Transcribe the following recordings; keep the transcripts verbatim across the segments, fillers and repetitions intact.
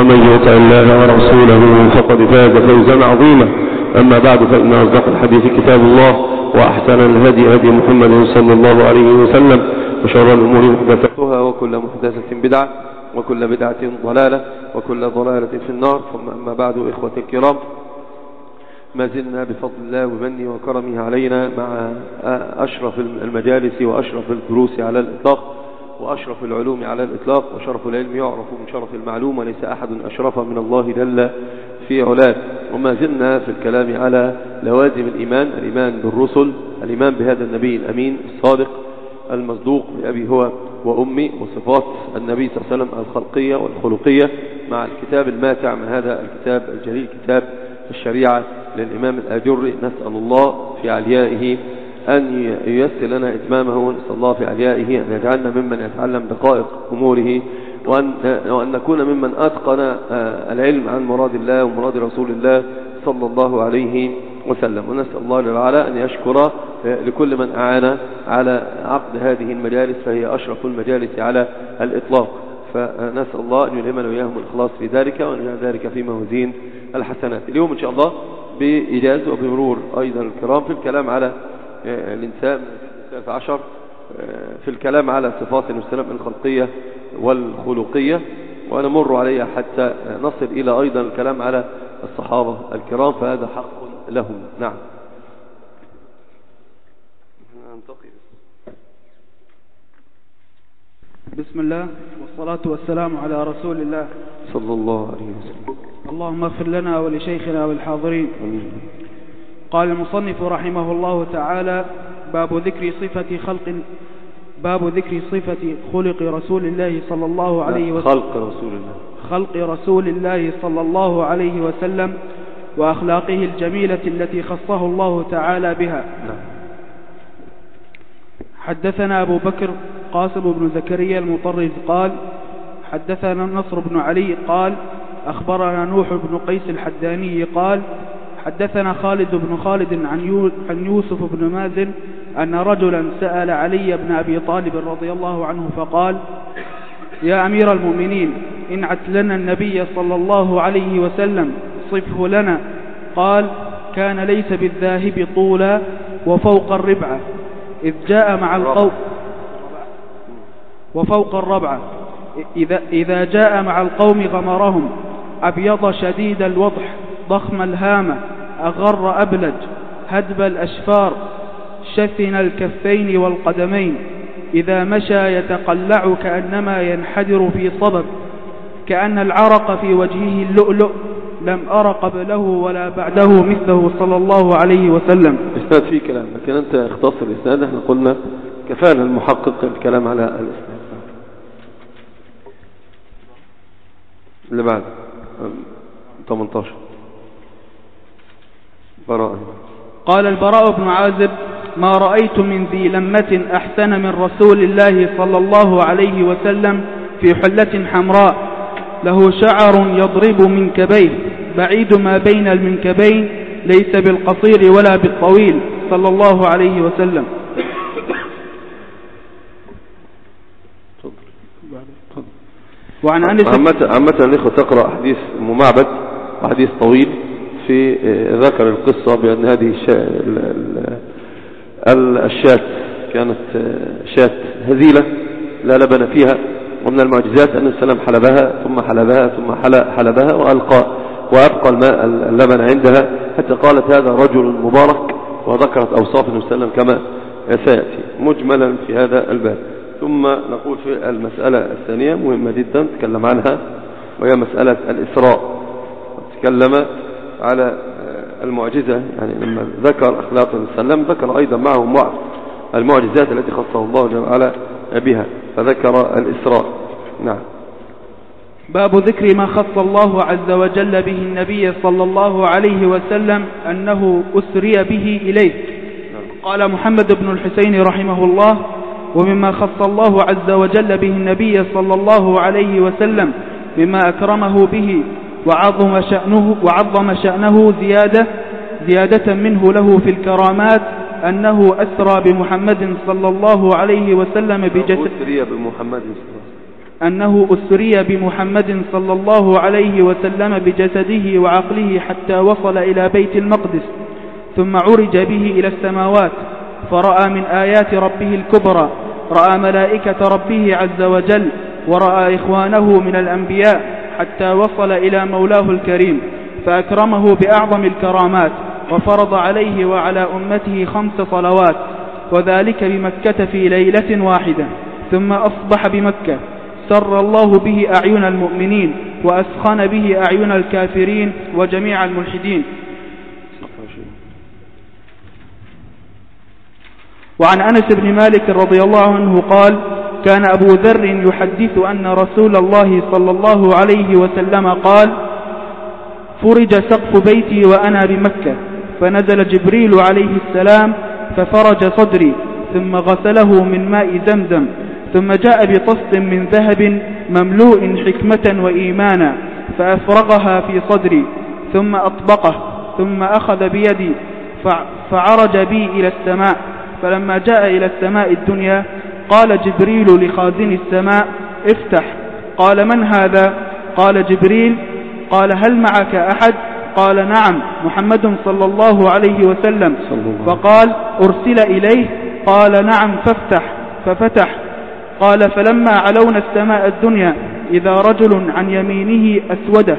ومن يطع الله ورسوله فقد فاز فوزا عظيما. أما بعد، فإن أصدق الحديث كتاب الله، وأحسن الهدي هدي محمد صلى الله عليه وسلم، وشر الأمور محدثاتها، وكل محدثة بدعة، وكل بدعة ضلالة، وكل ضلالة في النار. ثم أما بعد، إخوة الكرام، ما زلنا بفضل الله ومنه وكرمه علينا مع أشرف المجالس وأشرف الدروس على الإطلاق، وأشرف العلوم على الإطلاق، وشرف العلم يعرف من شرف المعلوم، وليس أحد أشرف من الله جل في علاه. وما زلنا في الكلام على لوازم الإيمان، الإيمان بالرسل، الإيمان بهذا النبي الأمين الصادق المصدوق بأبي هو وأمي، وصفات النبي صلى الله عليه وسلم الخلقية والخلقية، مع الكتاب الماتع من هذا الكتاب الجليل، كتاب الشريعة للإمام الآجري. نسأل الله في عليائه أن ييسر لنا إتمامه، ونسأل الله في عليائه أن يجعلنا ممن يتعلم دقائق أموره، وأن, وأن نكون ممن أتقن العلم عن مراد الله ومراد رسول الله صلى الله عليه وسلم. ونسأل الله تعالى أن يشكر لكل من أعان على عقد هذه المجالس، فهي أشرف المجالس على الإطلاق. فنسأل الله أن يلهمنا وإياهم الإخلاص في ذلك، وأن يجعل ذلك في موازين الحسنات. اليوم إن شاء الله بإيجاز وبمرور أيضا الكرام في الكلام على الإنسان الثالث عشر، في الكلام على صفات النبي الخلقية والخلقية، ونمر عليها حتى نصل إلى أيضا الكلام على الصحابة الكرام، فهذا حق لهم. نعم. بسم الله والصلاة والسلام على رسول الله صلى الله عليه وسلم. اللهم اغفر لنا ولشيخنا والحاضرين. أمين. قال المصنف رحمه الله تعالى: باب ذكر صفة خلق باب ذكر صفة خلق رسول الله صلى الله عليه وسلم خلق رسول الله خلق رسول الله صلى الله عليه وسلم وأخلاقه الجميلة التي خصه الله تعالى بها. نعم. حدثنا أبو بكر قاسم بن زكريا المطرز قال: حدثنا نصر بن علي قال: أخبرنا نوح بن قيس الحداني قال: حدثنا خالد بن خالد عن يوسف بن مازن أن رجلا سأل علي بن أبي طالب رضي الله عنه فقال: يا أمير المؤمنين، انعت لنا النبي صلى الله عليه وسلم، صفه لنا. قال: كان ليس بالذاهب طولا وفوق الربعة، إذ جاء مع القوم وفوق الربعة إذا, إذا جاء مع القوم غمرهم، أبيض شديد الوضح، ضخم الهامة، أغر أبلج، هدب الأشفار، شثن الكفين والقدمين، إذا مشى يتقلع كأنما ينحدر في صبب، كأن العرق في وجهه اللؤلؤ، لم أر قبله ولا بعده مثله صلى الله عليه وسلم. إسناد في كلام، لكن أنت اختصر الإسناد. احنا قلنا كفانا المحقق الكلام على الإسناد. اللي بعد ثمانية عشر. براء. قال البراء بن عازب: ما رأيت من ذي لمة أحسن من رسول الله صلى الله عليه وسلم في حلة حمراء، له شعر يضرب منكبيه، بعيد ما بين المنكبين، ليس بالقصير ولا بالطويل، صلى الله عليه وسلم. وعن أنس عامة الإخوة تقرأ حديث ممعبد وحديث طويل في ذكر القصة بأن هذه الشاة كانت شاة هزيلة لا لبن فيها، ومن المعجزات أن السلام حلبها ثم حلبها ثم حلبها وألقى وأبقى الماء اللبن عندها، حتى قالت هذا رجل مبارك، وذكرت أوصاف النبي صلى الله عليه وسلم كما سيأتي مجملا في هذا الباب. ثم نقول في المسألة الثانية مهمة جدا تكلم عنها، وهي مسألة الإسراء. تكلم على المعجزة، يعني لما ذكر أخلاق النبي صلى الله عليه وسلم ذكر أيضا معه بعض المعجزات التي خصه الله جل وعلا بها، فذكر الإسراء. نعم. باب ذكر ما خص الله عز وجل به النبي صلى الله عليه وسلم أنه أسري به إليه. قال محمد بن الحسين رحمه الله: ومما خص الله عز وجل به النبي صلى الله عليه وسلم مما أكرمه به وعظم شأنه, وعظم شأنه زيادة, زيادة منه له في الكرامات أنه أسرى بمحمد صلى الله عليه وسلم بجسد أسري بمحمد أنه أسري بمحمد صلى الله عليه وسلم بجسده وعقله حتى وصل إلى بيت المقدس، ثم عرج به إلى السماوات فرأى من آيات ربه الكبرى، رأى ملائكة ربه عز وجل، ورأى إخوانه من الأنبياء، حتى وصل إلى مولاه الكريم فأكرمه بأعظم الكرامات، وفرض عليه وعلى أمته خمس صلوات، وذلك بمكة في ليلة واحدة. ثم أصبح بمكة، سر الله به أعين المؤمنين، وأسخن به أعين الكافرين وجميع الملحدين. وعن أنس بن مالك رضي الله عنه قال: كان أبو ذر يحدث أن رسول الله صلى الله عليه وسلم قال: فرج سقف بيتي وأنا بمكة، فنزل جبريل عليه السلام ففرج صدري، ثم غسله من ماء زمزم، ثم جاء بطست من ذهب مملوء حكمة وإيمانا فأفرغها في صدري، ثم أطبقه، ثم أخذ بيدي فعرج بي إلى السماء. فلما جاء إلى السماء الدنيا قال جبريل لخازن السماء: افتح. قال: من هذا؟ قال: جبريل. قال: هل معك أحد؟ قال: نعم، محمد صلى الله عليه وسلم. فقال: أرسل إليه؟ قال: نعم، فافتح. ففتح. قال: فلما علونا السماء الدنيا إذا رجل عن يمينه أسودة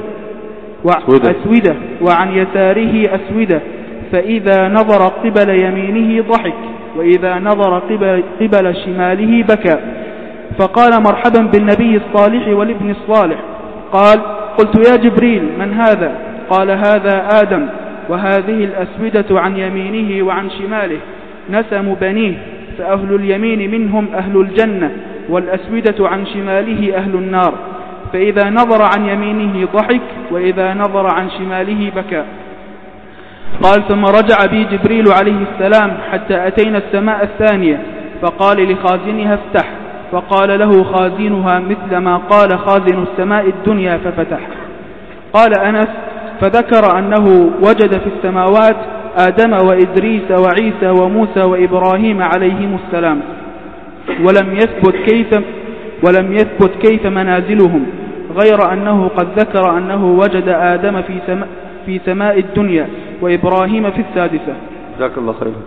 وأسودة وعن يساره أسودة، فإذا نظر قبل يمينه ضحك، وإذا نظر قبل, قبل شماله بكى. فقال: مرحبا بالنبي الصالح والابن الصالح. قال: قلت: يا جبريل، من هذا؟ قال: هذا آدم، وهذه الأسودة عن يمينه وعن شماله نسم بنيه، فأهل اليمين منهم أهل الجنة، والأسودة عن شماله أهل النار. فإذا نظر عن يمينه ضحك، وإذا نظر عن شماله بكى. قال: ثم رجع بي جبريل عليه السلام حتى أتينا السماء الثانية، فقال لخازنها: افتح. فقال له خازنها مثل ما قال خازن السماء الدنيا، ففتح. قال أنس: فذكر أنه وجد في السماوات آدم وإدريس وعيسى وموسى وإبراهيم عليهم السلام، ولم يثبت كيف ولم يثبت كيف منازلهم، غير أنه قد ذكر أنه وجد آدم في سماء في سماء الدنيا، وإبراهيم في السادسة. جزاك الله خيرا.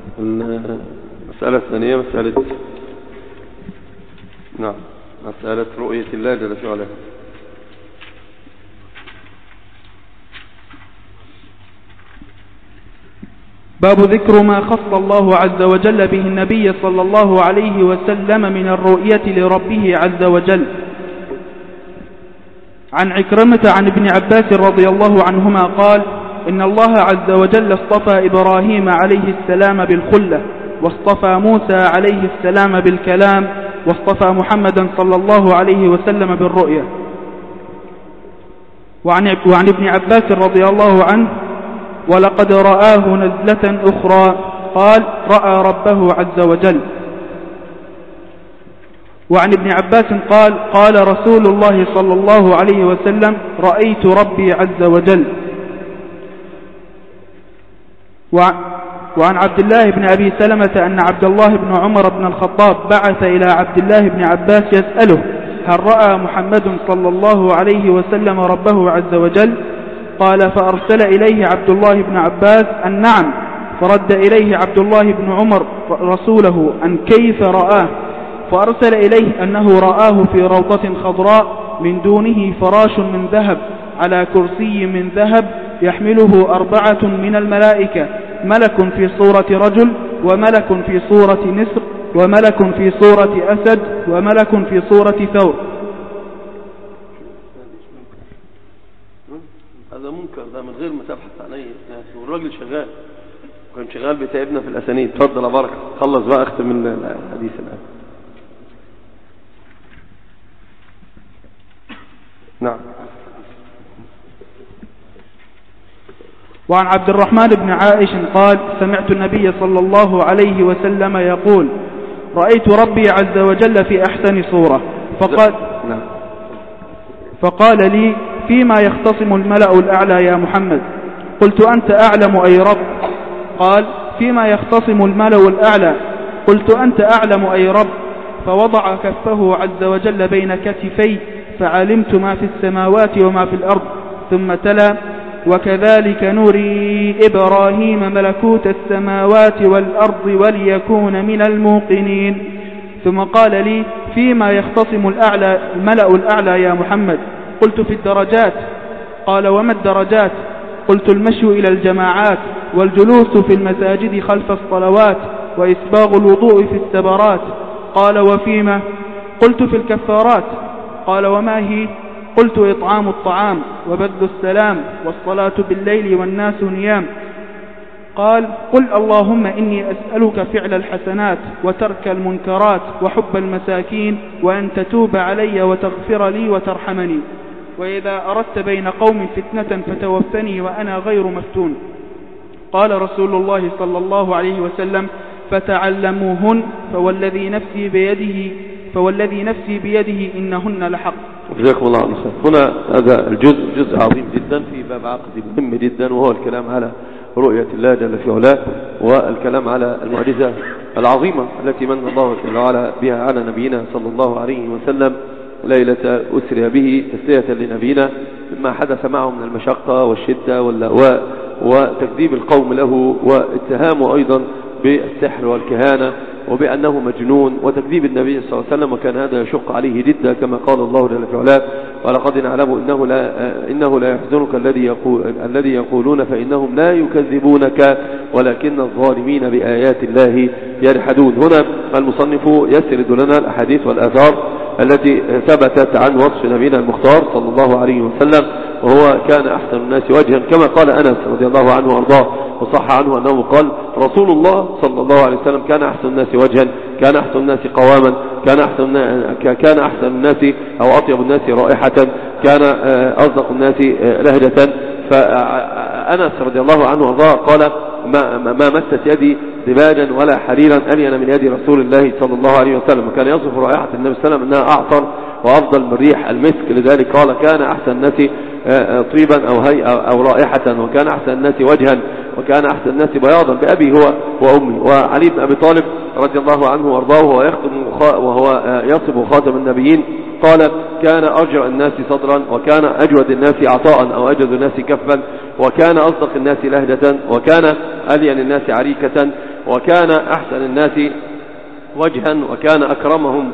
المسألة الثانية مسألة نعم مسألة رؤية الله جل وعلا. باب ذكر ما خص الله عز وجل به النبي صلى الله عليه وسلم من الرؤية لربه عز وجل. عن عكرمة عن ابن عباس رضي الله عنهما قال: إن الله عز وجل اصطفى إبراهيم عليه السلام بالخلة، واصطفى موسى عليه السلام بالكلام، واصطفى محمدا صلى الله عليه وسلم بالرؤية. وعن, وعن ابن عباس رضي الله عنه: ولقد رآه نزلة أخرى، قال: رأى ربه عز وجل. وعن ابن عباس قال: قال رسول الله صلى الله عليه وسلم: رأيت ربي عز وجل. وعن عبد الله بن أبي سلمة أن عبد الله بن عمر بن الخطاب بعث إلى عبد الله بن عباس يسأله: هل رأى محمد صلى الله عليه وسلم ربه عز وجل؟ قال: فأرسل إليه عبد الله بن عباس أن نعم، فرد إليه عبد الله بن عمر رسوله أن كيف رآه، فأرسل إليه أنه رآه في روضة خضراء من دونه فراش من ذهب على كرسي من ذهب يحمله أربعة من الملائكة، ملك في صورة رجل، وملك في صورة نسر، وملك في صورة أسد، وملك في صورة ثور. هذا منكر، ده من غير ما تبحث عليه، والراجل شغال كان شغال بتعبنا في الأسانيد. اتفضل يا بركة، خلص بقى، اختم من الحديث الآن. نعم. وعن عبد الرحمن بن عائش قال: سمعت النبي صلى الله عليه وسلم يقول: رأيت ربي عز وجل في أحسن صورة، فقال, فقال لي: فيما يختصم الملأ الأعلى يا محمد؟ قلت: أنت أعلم أي رب؟ قال: فيما يختصم الملأ الأعلى؟ قلت: أنت أعلم أي رب؟ فوضع كفه عز وجل بين كتفي فعلمت ما في السماوات وما في الأرض. ثم تلا: وكذلك نري إبراهيم ملكوت السماوات والأرض وليكون من الموقنين. ثم قال لي: فيما يختصم الأعلى الملأ الأعلى يا محمد؟ قلت: في الدرجات. قال: وما الدرجات؟ قلت: المشي إلى الجماعات، والجلوس في المساجد خلف الصلوات، وإسباغ الوضوء في السبرات. قال: وفيما؟ قلت: في الكفارات. قال: وما هي؟ قلت: إطعام الطعام، وبذل السلام، والصلاة بالليل والناس نيام. قال: قل اللهم إني أسألك فعل الحسنات وترك المنكرات وحب المساكين، وأن تتوب علي وتغفر لي وترحمني، وإذا أردت بين قوم فتنة فتوفني وأنا غير مفتون. قال رسول الله صلى الله عليه وسلم: فتعلموهن فوالذي نفسي بيده فوالذي نفسي بيده إنهن لحق. جزاكم الله خير. هنا هذا الجزء جزء عظيم جدا في باب عقدي مهم جدا، وهو الكلام على رؤية الله جل في علاه، والكلام على المعجزة العظيمة التي من الله جل وعلا بها على نبينا صلى الله عليه وسلم ليلة أسري به تسلية لنبينا مما حدث معه من المشقة والشدة واللأواء وتكذيب القوم له، واتهامه أيضا بالسحر والكهانة وبأنه مجنون، وتكذيب النبي صلى الله عليه وسلم، وكان هذا يشق عليه جدا كما قال الله جل في علاه: ولقد نعلم إنه لا, إنه لا يحزنك الذي يقول الذي يقولون فإنهم لا يكذبونك ولكن الظالمين بآيات الله يجحدون. هنا المصنف يسرد لنا الأحاديث والآثار التي ثبتت عن وصف نبينا المختار صلى الله عليه وسلم، وهو كان أحسن الناس وجها كما قال أنس رضي الله عنه وأرضاه، وصح عنه أنه قال: رسول الله صلى الله عليه وسلم كان أحسن الناس وجها، كان أحسن الناس قواما، كان أحسن كان أحسن الناس أو أطيب الناس رائحة، كان أصدق الناس لهجة. فأنس رضي الله عنه وأرضاه قال: ما, ما مست يدي دباجا ولا حريرا ألين من يد رسول الله صلى الله عليه وسلم. وكان يصف رائحة النبي صلى الله عليه وسلم أنها أعطر وأفضل من ريح المسك، لذلك قال: كان أحسن الناس طيبا أو هيئة أو رائحة، وكان أحسن الناس وجها، وكان أحسن الناس بياضا بأبي هو وأمي. وعلي بن أبي طالب رضي الله عنه وأرضاه وهو يختم وهو يصف خاتم النبيين قال: كان أرجع الناس صدرا، وكان أجود الناس عطاء أو أجود الناس كفا، وكان أصدق الناس لهجة، وكان ألين الناس عريكة، وكان أحسن الناس وجها، وكان أكرمهم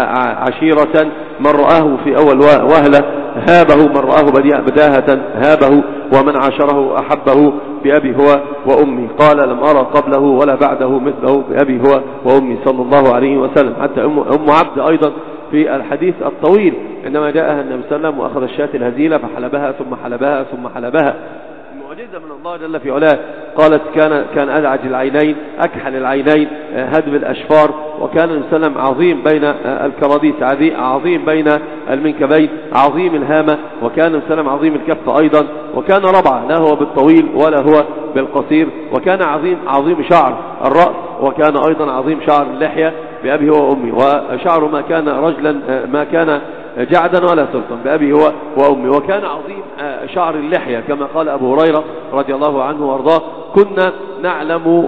عشيرة. من رآه في أول وهلة هابه، من رآه بداهة هابه، ومن عاشره أحبه بأبي هو وأمي. قال: لم أرى قبله ولا بعده مثله بأبي هو وأمي صلى الله عليه وسلم. حتى أم, أم عبد أيضا في الحديث الطويل عندما جاءها النبي صلى الله عليه وسلم وأخذ الشاة الهزيلة فحلبها ثم حلبها ثم حلبها، معجزة من الله جل في علاه. قالت: كان كان أدعج العينين، أكحل العينين، هدب الأشفار، وكان النبي صلى الله عليه وسلم عظيم بين الكراديس، عظيم بين المنكبين، عظيم الهامة، وكان النبي صلى الله عليه وسلم عظيم الكف أيضا، وكان ربعة، لا هو بالطويل ولا هو بالقصير، وكان عظيم عظيم شعر الرأس، وكان أيضا عظيم شعر اللحية بأبي هو وأمي، وشعره ما كان رجلا ما كان جعدا ولا سلطا بأبي هو وأمي، وكان عظيم شعر اللحية كما قال أبو هريرة رضي الله عنه وارضاه: كنا نعلم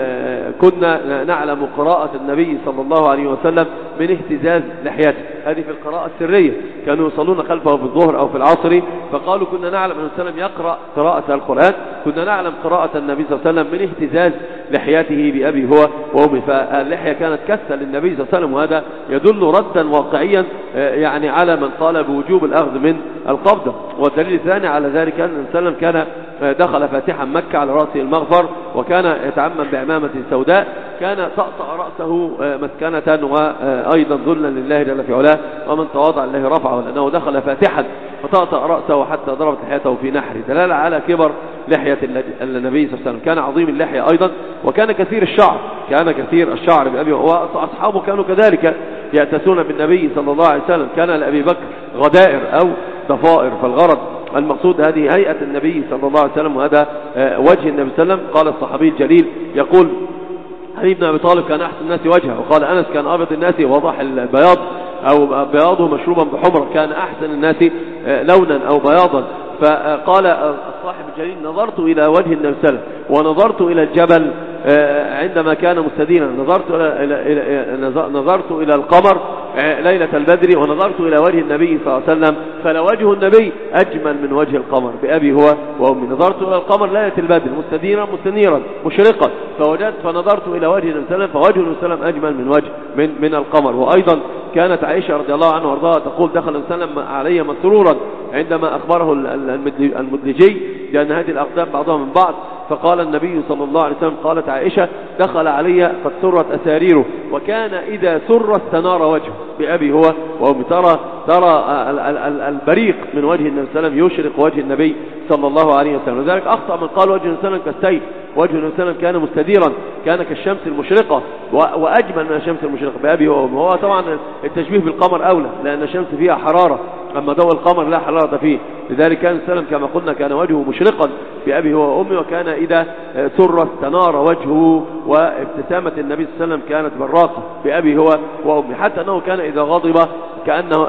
كنا نعلم قراءة النبي صلى الله عليه وسلم من اهتزاز لحيته. هذه في القراءة السرية، كانوا يصلون خلفه في الظهر أو في العصر، فقالوا كنا نعلم أن النبي يقرأ قراءة القرآن، كنا نعلم قراءة النبي صلى الله عليه وسلم من اهتزاز لحيته بأبي هو وأمي. فاللحية كانت كسة للنبي صلى الله عليه وسلم، وهذا يدل ردا واقعيا يعني على من قال بوجوب الأخذ من القبضة. والدليل الثاني على ذلك أن النبي صلى الله عليه وسلم كان دخل فاتحا مكة على رأسه المغفر، وكان يتعمم بعمامة سوداء، كان طأطأ رأسه مسكنة وأيضا ذلا لله جل في علاه، ومن تواضع لله رفعه، لأنه دخل فاتحا فطأطأ رأسه حتى ضربت لحيته في نحره، دلالة على كبر لحية النبي صلى الله عليه وسلم. كان عظيم اللحية أيضا، وكان كثير الشعر، كان كثير الشعر بأبي، وأصحابه كانوا كذلك يأتسون بالنبي صلى الله عليه وسلم. كان لأبي بكر غدائر أو ضفائر، فالغرض المقصود هذه هيئة النبي صلى الله عليه وسلم، وهذا وجه النبي صلى الله عليه وسلم. قال الصحابي الجليل يقول: علي بن أبي طالب كان أحسن الناس وجهه، وقال أنس: كان أبيض الناس واضح البياض أو بياضه مشروبا بحمرة، كان أحسن الناس لونا أو بياضا. فقال الصاحب الجليل: نظرت إلى وجه النبي صلى الله عليه وسلم ونظرت إلى الجبل عندما كان مستدينا نظرت إلى, إلى, نظرت إلى القمر ليلة البدر ونظرت إلى وجه النبي صلى الله عليه وسلم فلوجه النبي أجمل من وجه القمر بأبي هو وأمي. نظرت إلى القمر ليلة البدر مستديرا مستنيرا مشرقا فوجدت فنظرت إلى وجه النبي صلى الله عليه وسلم فوجه النبي صلى الله عليه وسلم أجمل من وجه من, من القمر. وأيضا كانت عائشة رضي الله عنها وارضاها تقول دخل النبي صلى الله عليه وسلم علي مسرورا عندما أخبره المدلجي لأن هذه الأقدام بعضها من بعض فقال النبي صلى الله عليه وسلم قالت عائشة دخل علي قد سرت أساريره وكان إذا سر استنار وجهه بأبي هو وأمي. ترى ترى البريق من وجه النبي صلى الله عليه وسلم يشرق وجه النبي صلى الله عليه وسلم. لذلك أخطأ من قال وجه النبي صلى الله عليه وسلم كالسيف. وجه النبي صلى الله عليه وسلم كان مستديرا كان كالشمس المشرقة وأجمل من الشمس المشرقة بأبي هو وأمي. هو طبعا التشبيه بالقمر أولى لأن الشمس فيها حرارة أما ضوء القمر لا حرارة فيه. لذلك كان السلام كما قلنا كان وجهه مشرقا بأبي هو وأمي وكان إذا سر استنار وجهه وابتسامة النبي صلى الله عليه وسلم كانت براقة بأبي هو وأمي حتى أنه كان إذا غضب كأنه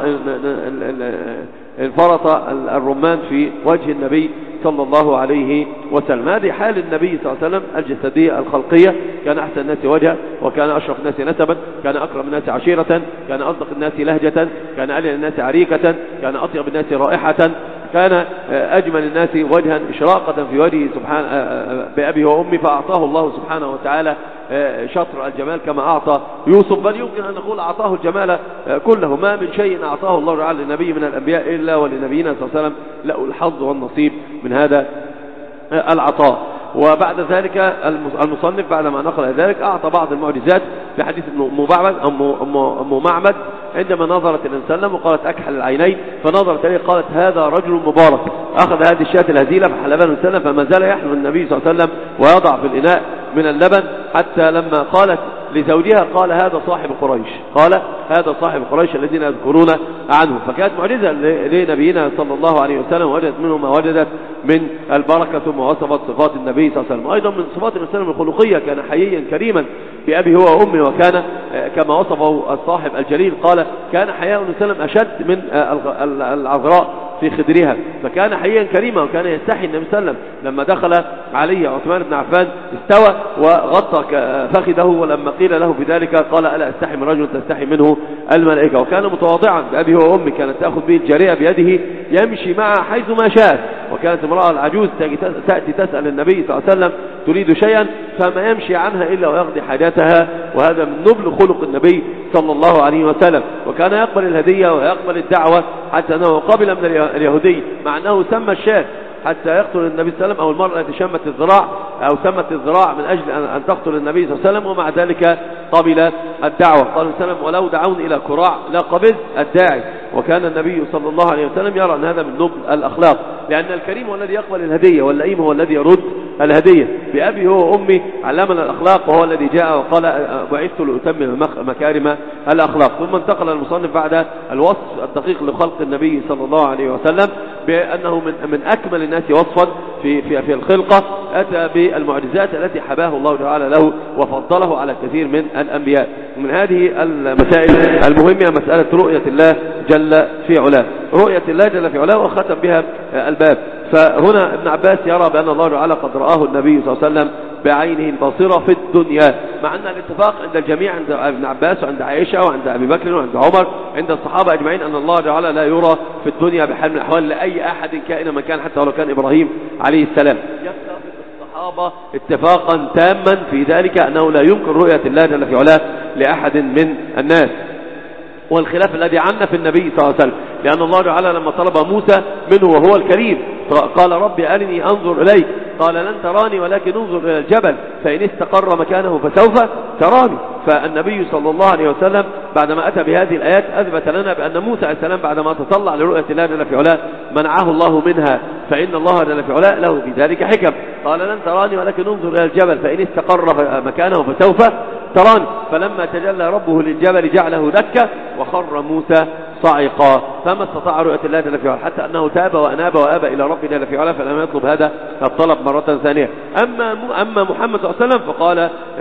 انفرط الرمان في وجه النبي صلى الله عليه وسلم. هذه حال النبي صلى الله عليه وسلم الجسدية الخلقية. كان أحسن الناس وجها وكان أشرف الناس نسبا كان أكرم الناس عشيرة كان أصدق الناس لهجة كان ألين الناس عريكة كان أطيب الناس رائحة كان أجمل الناس وجها إشراقة في وجهه سبحانه بأبي وأمي. فأعطاه الله سبحانه وتعالى شطر الجمال كما أعطى يوسف بل يمكن أن نقول أعطاه الجمال كله. ما من شيء أعطاه الله تعالى للنبي من الأنبياء إلا ولنبينا صلى الله عليه وسلم له الحظ والنصيب من هذا العطاء. وبعد ذلك المصنف بعدما نقل ذلك أعطى بعض المعجزات في حديث أم معبد أم معبد عندما نظرت النبي صلى الله عليه وسلم وقالت أكحل العينين فنظرت إليه قالت هذا رجل مبارك. أخذ هذه الشاة الهزيلة فحلبها النبي صلى الله عليه وسلم فما زال يحلب النبي صلى الله عليه وسلم ويضع في الإناء من اللبن حتى لما قالت لزوجها قال هذا صاحب قريش قال هذا صاحب قريش الذين يذكرون عنه. فكانت معجزة لنبينا صلى الله عليه وسلم وجدت منه ما وجدت من البركة ثم وصفت صفات النبي صلى الله عليه وسلم. أيضا من صفات النبي صلى الله عليه وسلم الخلقية كان حييا كريما بأبي هو وأمي وكان كما وصفه الصاحب الجليل قال كان حياء النبي صلى الله عليه وسلم أشد من العذراء في خدرها فكان حيا كريما وكان يستحي النبي صلى الله عليه وسلم. لما دخل علي عثمان بن عفان استوى وغطى فخذه ولما قيل له بذلك قال ألا أستحي من رجل تستحي منه الملائكة. وكان متواضعا بأبي هو وأمي كانت تأخذ به الجارية بيده يمشي معها حيث ما شاءت. وكانت امرأة العجوز تأتي تسأل النبي صلى الله عليه وسلم تريد شيئا فما يمشي عنها إلا ويقضي حاجاتها وهذا من نبل خلق النبي صلى الله عليه وسلم. وكان يقبل الهدية ويقبل الدعوة حتى أنه قبل من اليهودي مع أنه سمى الشاة حتى يقتل النبي صلى الله عليه وسلم أو المرأة التي شمت الذراع أو سمت الذراع من أجل أن تقتل النبي صلى الله عليه وسلم ومع ذلك قبل الدعوة. قال النبي صلى الله عليه وسلم ولو دعون إلى كراع لا قبل الداعي. وكان النبي صلى الله عليه وسلم يرى أن هذا من نبل الأخلاق لأن الكريم هو الذي يقبل الهدية واللئيم هو الذي يرد الهدية. بأبي هو وأمي علمنا الأخلاق وهو الذي جاء وقال بعثت لأتمم مكارم الأخلاق. ثم انتقل المصنف بعد الوصف الدقيق لخلق النبي صلى الله عليه وسلم بأنه من من أكمل الناس وصفا في في في الخلقة أتى بالمعجزات التي حباه الله تعالى له وفضله على كثير من الأنبياء. من هذه المسائل المهمة مسألة رؤية الله جل في علاه. رؤية الله جل في علاه وختم بها الباب. فهنا ابن عباس يرى بأن الله تعالى قد رآه النبي صلى الله عليه وسلم بعينه البصيرة في الدنيا مع أن الاتفاق عند الجميع عند ابن عباس وعند عائشة وعند أبي بكر وعند عمر عند الصحابة أجمعين أن الله تعالى لا يرى في الدنيا بحال من الأحوال لأي أحد كائن من كان حتى ولو كان إبراهيم عليه السلام. يتفق الصحابة اتفاقا تاما في ذلك أنه لا يمكن رؤية الله جل في علاه لأحد من الناس. والخلاف الذي عنا في النبي صلى الله عليه وسلم لأن الله تعالى لما طلب موسى منه وهو الكريم قال ربي أرني أنظر إليك قال لن تراني ولكن انظر إلى الجبل فإن استقر مكانه فسوف تراني. فالنبي صلى الله عليه وسلم بعدما أتى بهذه الآيات أثبت لنا بأن موسى عليه السلام بعدما تطلع لرؤية الله جل في علاه منعه الله منها فإن الله جل في علاه له في ذلك حكم. قال لن تراني ولكن انظر إلى الجبل فإن استقر مكانه فسوف تراني. فلما تجلى ربه للجبل جعله دكا وخر موسى صعقا فما استطاع رؤية الله جل في علاه حتى أنه تاب وأناب وآب إلى ربه جل في علاه فلم يطلب هذا الطلب مرة ثانية. أما أما محمد صلى الله عليه وسلم فقال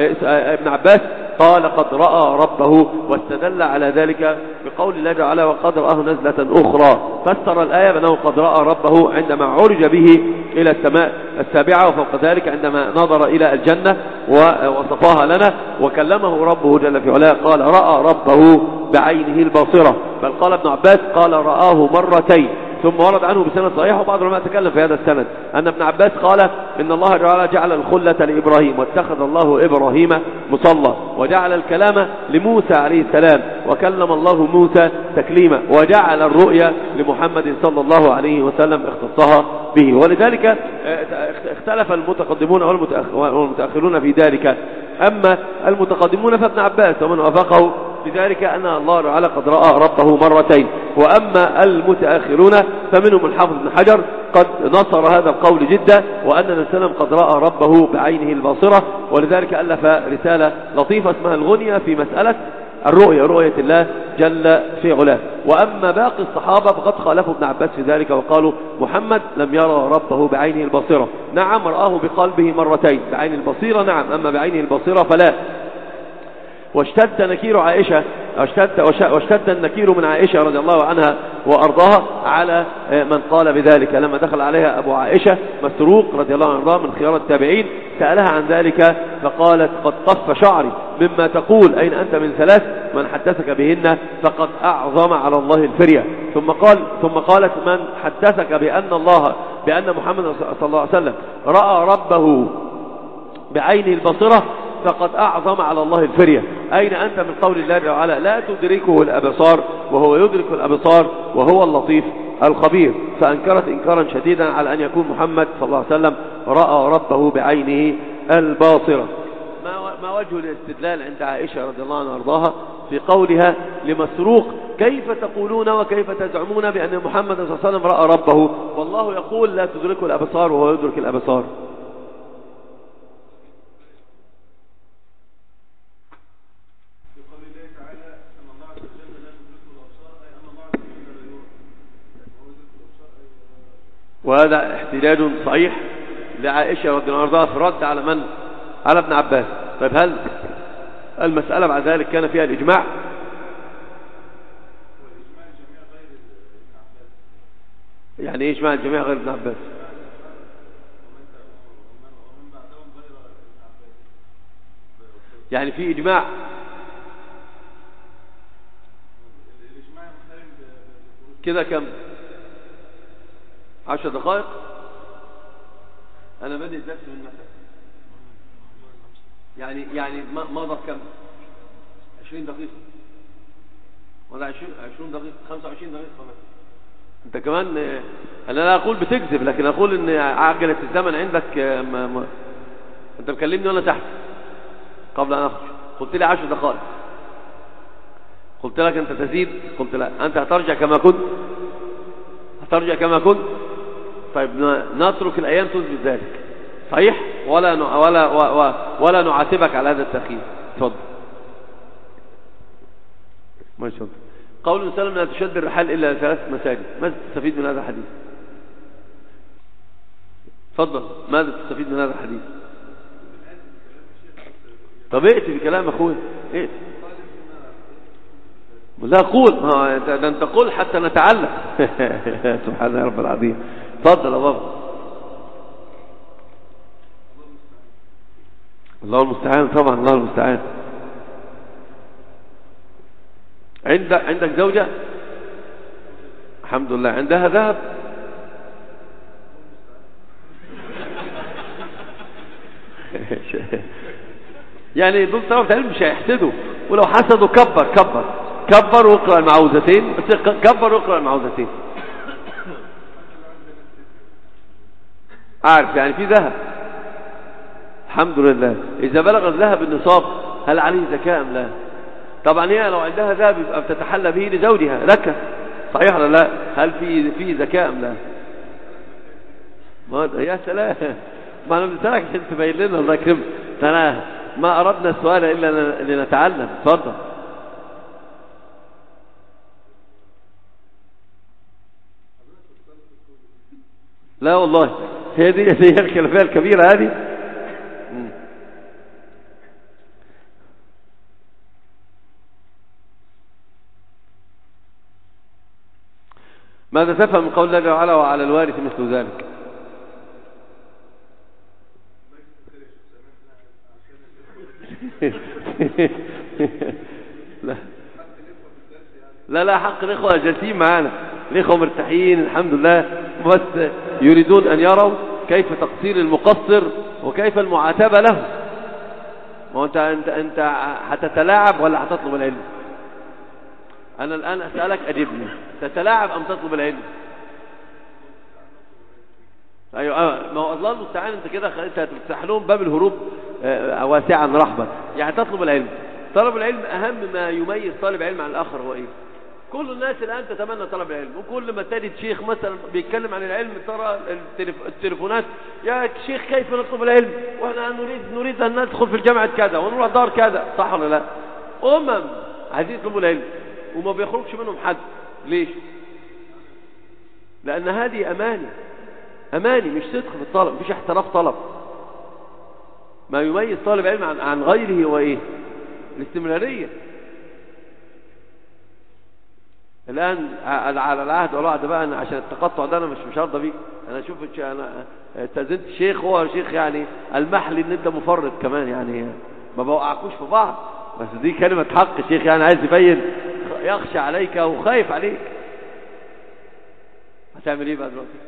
ابن عباس قال قد رأى ربه واستدل على ذلك بقول الله تعالى وقد رآه نزلة أخرى. فسر الآية بأنه قد رأى ربه عندما عرج به إلى السماء السابعة وفوق ذلك عندما نظر إلى الجنة ووصفها لنا وكلمه ربه جل في علاه قال رأى ربه بعينه الباصرة. بل قال ابن عباس قال رآه مرتين. ثم ورد عنه بسند صحيح وبعض العلماء تكلم في هذا السند أن ابن عباس قال إن الله تعالى جعل الخلة لإبراهيم واتخذ الله إبراهيم مصلى، وجعل الكلام لموسى عليه السلام وكلم الله موسى تكليما، وجعل الرؤيا لمحمد صلى الله عليه وسلم اختصها به. ولذلك اختلف المتقدمون والمتأخرون في ذلك. أما المتقدمون فابن عباس ومن وافقه لذلك أن الله تعالى قد رأى ربه مرتين. وأما المتأخرون فمنهم الحافظ بن حجر قد نصر هذا القول جدا، وأن النبي صلى الله عليه وسلم قد رأى ربه بعينه الباصرة، ولذلك ألف رسالة لطيفة اسمها الغنية في مسألة الرؤية، رؤية الله جل في علاه. وأما باقي الصحابة فقد خالفوا ابن عباس في ذلك وقالوا محمد لم يرى ربه بعينه الباصرة. نعم رآه بقلبه مرتين، بعين البصيرة نعم، أما بعينه الباصرة فلا. واشتد نكير عائشة واشتد, واشتد النكير من عائشة رضي الله عنها وأرضاها على من قال بذلك. لما دخل عليها أبو عائشة مسروق رضي الله عنه من خيار التابعين سألها عن ذلك فقالت قد طف شعري مما تقول، أين أنت من ثلاث من حدثك بهن فقد أعظم على الله الفرية. ثم قال ثم قالت من حدثك بأن الله بأن محمد صلى الله عليه وسلم رأى ربه بعينه البصرة فقد أعظم على الله الفرية. أين أنت من قول الله تعالى لا تدركه الأبصار وهو يدرك الأبصار وهو اللطيف الخبير. فأنكرت إنكارا شديدا على أن يكون محمد صلى الله عليه وسلم رأى ربه بعينه الباصرة. ما وجه الاستدلال عند عائشة رضي الله عنها وارضاها في قولها لمسروق كيف تقولون وكيف تزعمون بأن محمد صلى الله عليه وسلم رأى ربه والله يقول لا تدركه الأبصار وهو يدرك الأبصار؟ وهذا احتجاج صحيح لعائشة رضي الله عنها في الرد على من؟ على ابن عباس. طيب هل المسألة بعد ذلك كان فيها الإجماع؟ يعني ايه إجماع الجميع غير ابن عباس؟ يعني في إجماع كده كم؟ عشر دقائق. أنا بدي الدرس من مثلا يعني يعني مضى كم؟ عشرين دقيقة ولا عشرين عشرين دقيقة خمسة وعشرين دقيقة مثلا. أنت كمان أنا لا أقول بتكذب لكن أقول إن عجلة الزمن عندك ما ما أنت مكلمني وأنا تحت قبل أن أخرج قلت لي عشر دقائق، قلت لك أنت تزيد، قلت لا أنت هترجع كما كنت، هترجع كما كنت. طيب نترك الأيام تثبت ذلك صحيح ولا ن... ولا و... ولا نعاتبك على هذا التأخير. اتفضل. ما شاء الله. قول النبي صلى الله عليه وسلم لا تشد الرحال إلا ثلاث مساجد، ماذا تستفيد من هذا الحديث؟ اتفضل. ماذا تستفيد من هذا الحديث؟ طب ائتي بكلام أخوي ائتي. لا قول ده انت قول حتى نتعلم. سبحان الله رب العظيم. تفضل يا بابا. الله المستعان. طبعا الله المستعان. عندك عندك زوجة الحمد لله عندها ذهب يعني دول طرف علم مش هيحسدوا، ولو حسدوا كبر كبر كبر واقرأ المعوذتين، بس كبر واقرأ المعوذتين. عارف يعني في ذهب الحمد لله. إذا بلغ الذهب النصاب هل عليه زكاة أم لا؟ طبعا هي لو عندها ذهب يبقى بتتحلى به لزوجها لك صحيح ولا لا؟ هل في في زكاة أم لا؟ ما يا سلام. ما أنا بسألك عشان تبين لنا الله يكرمك. أنا ما أردنا السؤال إلا لنتعلم. اتفضل. لا والله هي دي هي الخلافية الكبيرة هذه. ماذا تفهم من قول الله تعالى وعلى الوارث مثل ذلك؟ لا لا لا حق الإخوة جالسين معانا، الإخوة مرتاحين الحمد لله، بس يريدون أن يروا كيف تقصير المقصر وكيف المعاتبة له. ما أنت أنت أنت هتتلاعب ولا هتطلب العلم؟ أنا الآن أسألك أجبني، تتلاعب أم تطلب العلم؟ أيوة، ما هو الله المستعان. أنت كده أنت هتفتح لهم باب الهروب واسعا رحبا، يعني تطلب العلم. طلب العلم أهم ما يميز طالب علم عن الآخر هو إيه؟ كل الناس الآن تتمنى طلب العلم، وكل ما تجد شيخ مثلا بيتكلم عن العلم ترى التليفونات: يا شيخ كيف نطلب العلم؟ واحنا نريد نريد أن ندخل في الجامعة كذا ونروح دار كذا، صح ولا لا؟ أمم عايزين يطلبوا العلم وما بيخرجش منهم حد. ليش؟ لأن هذه أماني، أماني مش صدق في الطلب، مفيش احتراف طلب. ما يميز طالب علم عن, عن غيره هو إيه؟ الاستمرارية. الآن على العهد والوعد بقى، أنا عشان التقطع ده أنا مش مش هرضى بيه. أنا أشوف أنا استأذنت الشيخ، هو شيخ يعني المحلي إن أنت مفرط كمان، يعني ما بوقعكوش في بعض، بس دي كلمة حق الشيخ، يعني عايز يبين يخشى عليك وخايف عليك. هتعمل إيه بقى دلوقتي؟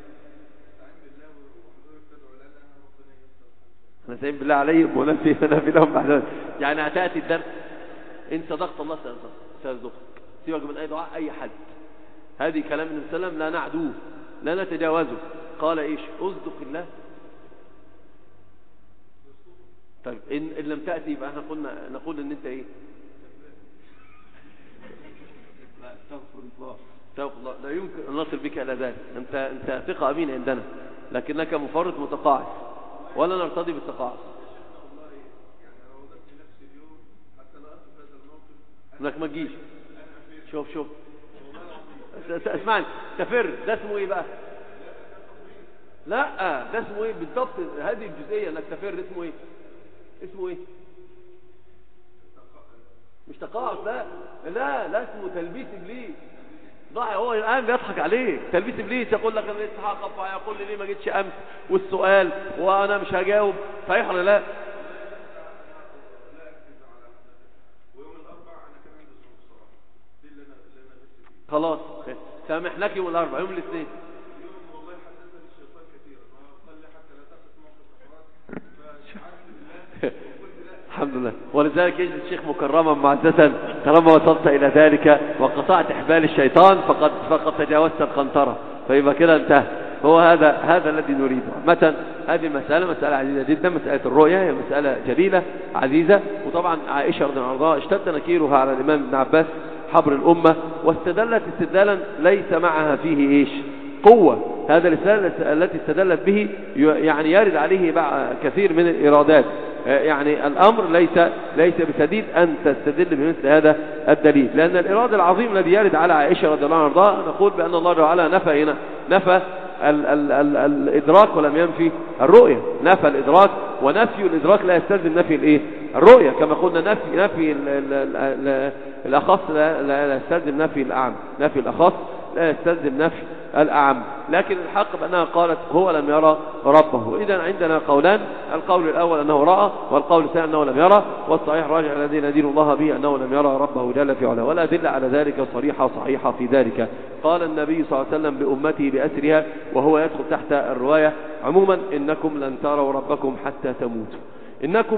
أنا سعيد بالله عليهم ونفي ونفي لهم بعد، يعني هتأتي الدرس إن صدقت الله سيصدقك، سيبك من أي دعاء أي حد. هذه كلام النبي صلى الله عليه وسلم لا نعدوه لا نتجاوزه. قال إيش؟ أصدق الله. طيب إن, إن لم تأتي يبقى احنا قلنا نقول إن أنت إيه؟ لا استغفر الله استغفر الله، لا يمكن أن نصل بك إلى ذلك. أنت أنت ثقة أمين عندنا، لكنك مفرط متقاعس، ولا نرتضي بالتقاعس. انك ما تجيش. شوف شوف اسمعني، تفر ده اسمه ايه بقى؟ لا ده اسمه ايه بالضبط؟ هذه الجزئيه انك تفر اسمه ايه؟ اسمه ايه؟ مش تقاعس، لا لا لا اسمه تلبيس ابليس. ضاع، هو الان بيضحك عليك. تلبيس ابليس، يقول لك انا لسه هقف، يقول لي ليه ما جيتش امس، والسؤال وانا مش هجاوب. صحيح ولا لا؟ خلاص سامحناك يوم الاربعاء، يوم الاثنين الحمد لله. ولذلك يجد الشيخ مكرما معززا: طالما وصلت الى ذلك وقطعت احبال الشيطان فقد فقد تجاوزت القنطره، فيبقى كده انتهى. هو هذا هذا الذي نريده. متى هذه المساله مساله عزيزه جدا، مساله الرؤيه هي مساله جليله عزيزه. وطبعا عائشه رضي الله عنها اشتد نكيرها على الامام ابن عباس حبر الامه، واستدلت استدلالا ليس معها فيه ايش؟ قوه. هذا الاستدلال التي استدلت به يعني يرد عليه كثير من الارادات، يعني الأمر ليس ليس بسديد أن تستدل بمثل هذا الدليل، لأن الإرادة العظيم الذي يرد على عائشة رضي الله عنها نقول بأن الله تعالى نفى هنا نفى ال ال ال الإدراك ولم ينفي الرؤية. نفى الإدراك، ونفي الإدراك لا يستلزم نفي الإيه؟ الرؤية. كما قلنا نفي نفي ال ال ال الأخص لا, لا يستلزم نفي الأعم، نفي الأخص لا يستلزم نفي الأعم. لكن الحق بأنها قالت هو لم يرى ربه. إذن عندنا قولان: القول الأول أنه رأى، والقول الثاني أنه لم يرى، والصحيح راجع الذي ندين الله به أنه لم يرى ربه جل في علاه، والأدلة على ذلك صريحة صحيحة في ذلك. قال النبي صلى الله عليه وسلم بأمته بأسرها وهو يدخل تحت الرواية عموما: إنكم لن تروا ربكم حتى تموتوا. إنكم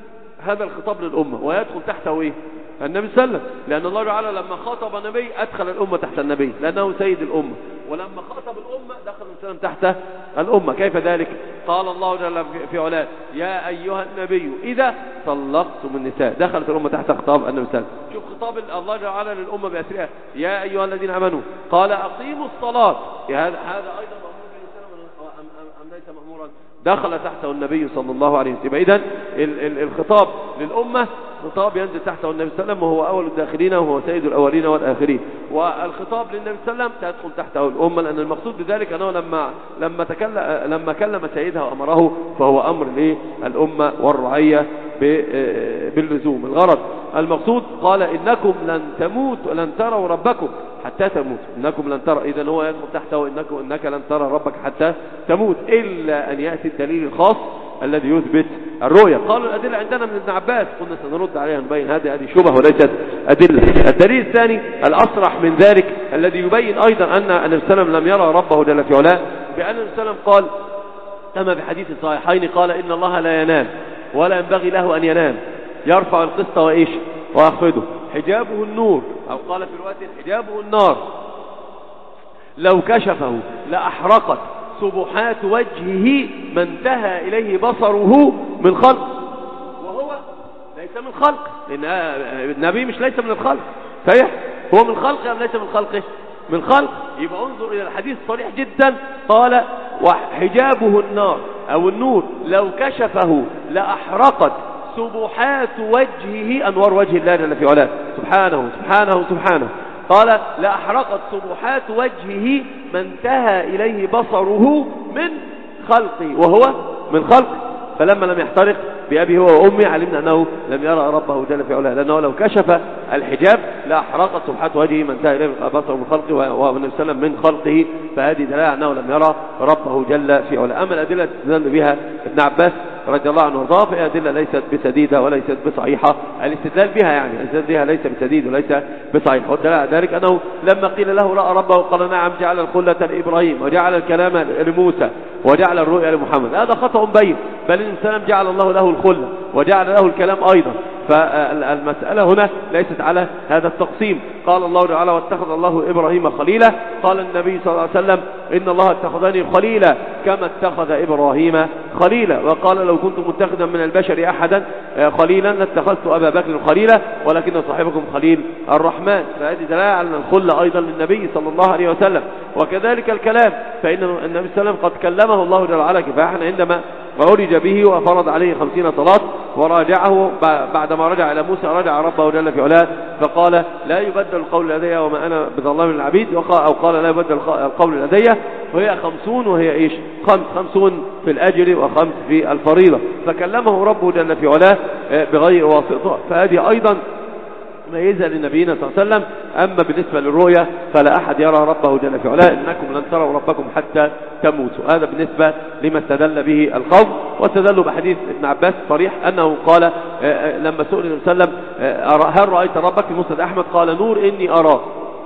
هذا الخطاب للأمة، ويدخل تحته إيه؟ النبي صلى الله عليه وسلم، لأن الله تعالى لما خاطب النبي أدخل الأمة تحت النبي لأنه سيد الأمة، ولما خاطب الأمة دخل الإسلام تحت الأمة. كيف ذلك؟ قال الله جل في علاه: يا أيها النبي إذا طلقتم النساء. دخلت الأمة تحت خطاب النبي صلى الله عليه وسلم. شوف خطاب الله تعالى للأمة بأسرها: يا أيها الذين آمنوا. قال أقيموا الصلاة. هذا هذا أيضا مأمور بالإسلام أم ليس مأمورا؟ دخل تحته النبي صلى الله عليه وسلم. إذن الخطاب للأمة خطاب ينزل تحته النبي صلى الله عليه وسلم، وهو أول الداخلين وهو سيد الأولين والآخرين. والخطاب للنبي صلى الله عليه وسلم تدخل تحته الأمة، لأن المقصود بذلك أنه لما لما تكلم لما كلم سيدها وأمره فهو أمر للأمة والرعية باللزوم. الغرض المقصود قال: إنكم لن تموتوا لن تروا ربكم حتى تموت. إنكم لن ترى، إذن هو يدخل تحته إنك إنك لن ترى ربك حتى تموت، إلا أن يأتي الدليل الخاص الذي يثبت الرؤيا. قالوا الأدلة عندنا من ابن عباس، قلنا سنرد عليها نبين هذه هذه شبه وليست أدلة. الدليل الثاني الأصرح من ذلك الذي يبين أيضا أن النبي صلى الله عليه وسلم لم يرى ربه جل في علاه، بأن النبي صلى الله عليه وسلم قال كما في حديث الصحيحين قال إن الله لا ينام ولا ينبغي له أن ينام، يرفع القسط وإيش ويخفضه، حجابه النور، أو قال في الوقت حجابه النار، لو كشفه لأحرقت سبحات وجهه ما انتهى إليه بصره من خلق، وهو ليس من خلق، لأن النبي مش ليس من الخلق، صحيح؟ هو من خلقه أم ليس من خلقه؟ من خلق. يبقى انظر إلى الحديث صريح جدا، قال وحجابه النار أو النور لو كشفه لأحرقت سبحات وجهه، أنوار وجه الله جل في علاه سبحانه سبحانه سبحانه، قال لأحرقت سبحات وجهه ما انتهى إليه بصره من خلقه، وهو من خلقه. فلما لم يحترق بأبي هو وأمي علمنا أنه لم يرى ربه جل في علاه، لأنه لو كشف الحجاب لأحرقت سبحات وجهه ما انتهى إليه بصره من خلقه، والنبي صلى الله عليه وسلم من خلقه، فهذه دلالة أنه لم يرى ربه جل في علاه. أما الأدلة تدل بها ابن عباس رضي الله عنه وارضاه فهي أدلة ليست بسديدة وليست بصحيحة، الاستدلال بها يعني الاستدلال بها ليس بسديد وليس بصحيح. والدلالة على ذلك أنه لما قيل له رأى ربه قال نعم، جعل الخلة لإبراهيم وجعل الكلام لموسى وجعل الرؤيا لمحمد، هذا خطأ بين، بل الإنسان جعل الله له الخلة وجعل له الكلام أيضا، فالمسألة هنا ليست على هذا التقسيم. قال الله تعالى واتخذ الله إبراهيم خليلا، قال النبي صلى الله عليه وسلم إن الله اتخذني خليلا كما اتخذ إبراهيم خليلا، وقال لو كنت متخذا من البشر أحدا خليلا لاتخذت أبا بكر خليلا ولكن صاحبكم خليل الرحمن. فهذه دلالة على الخلة أيضا للنبي صلى الله عليه وسلم. وكذلك الكلام، فإن النبي صلى الله عليه وسلم قد كلمه الله جل وعلا كفاحا عندما وعرج به وفرض عليه خمسين صلاة، وراجعه بعدما رجع إلى موسى رجع ربه جل في علاه فقال لا يبدل القول لدي وما أنا بظلام للعبيد، أو قال لا يبدل القول لدي، وهي خمسون، وهي إيش خمس خمسون في الأجر وخمس في الفريضة، فكلمه ربه جل في علاه بغير واسطة. فهذه أيضا ميزة لنبينا صلى الله عليه وسلم. أما بالنسبة للرؤيا فلا أحد يرى ربه جل في علاه، إنكم لن تروا ربكم حتى تموتوا. هذا بالنسبة لما استدل به القوم، واستدلوا بحديث ابن عباس صريح أنه قال لما سئل النبي صلى الله عليه وسلم هل رأيت ربك في مسند أحمد قال نور إني أراه،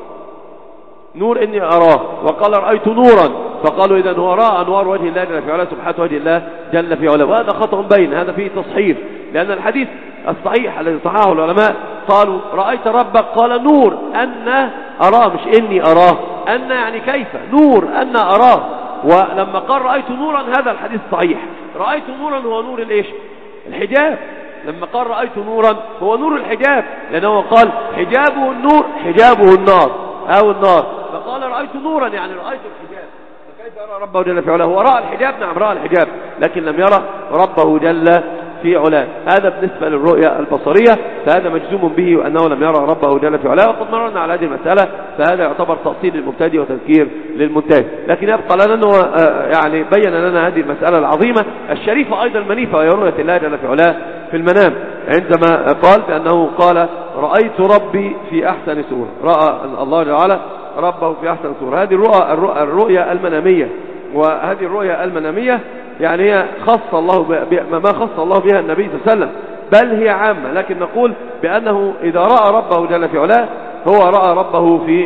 نور إني أراه، وقال رأيت نورا، فقالوا إذن هو رأى أنوار وجه الله جل في علاه سبحانه وجه الله جل في علاه. وهذا خطأ بين، هذا فيه تصحيف، لأن الحديث الصحيح الذي صححه العلماء قالوا رأيت ربك قال نور أن أراه، مش إني أراه، أن يعني كيف، نور أن أراه. ولما قال رأيت نورا هذا الحديث صحيح، رأيت نورا هو نور الإيش الحجاب، لما قال رأيت نورا هو نور الحجاب، لأنه قال حجابه النور حجابه النار أو النار، فقال رأيت نورا يعني رأيت الحجاب. فكيف يرى ربه جل في علاه؟ هو رأى الحجاب، نعم رأى الحجاب، لكن لم يرى ربه جل في علاه. هذا بالنسبة للرؤيا البصرية، فهذا مجزوم به وأنه لم يرى ربه جل في علاه، وقد مررنا على هذه المسألة، فهذا يعتبر تأصيل للمبتدئ وتذكير للمنتهي. لكن يبقى لنا أنه يعني بين لنا هذه المسألة العظيمة الشريفة أيضا المنيفة، وهي رؤية الله جل في علاه في المنام، عندما قال بأنه قال رأيت ربي في أحسن سورة، رأى الله جل وعلا ربه في أحسن سورة. هذه الرؤى الرؤيا المنامية، وهذه الرؤيا المنامية يعني هي خص الله ما خص الله بها النبي صلى الله عليه وسلم، بل هي عامة، لكن نقول بأنه إذا رأى ربه جل في علاه هو رأى ربه في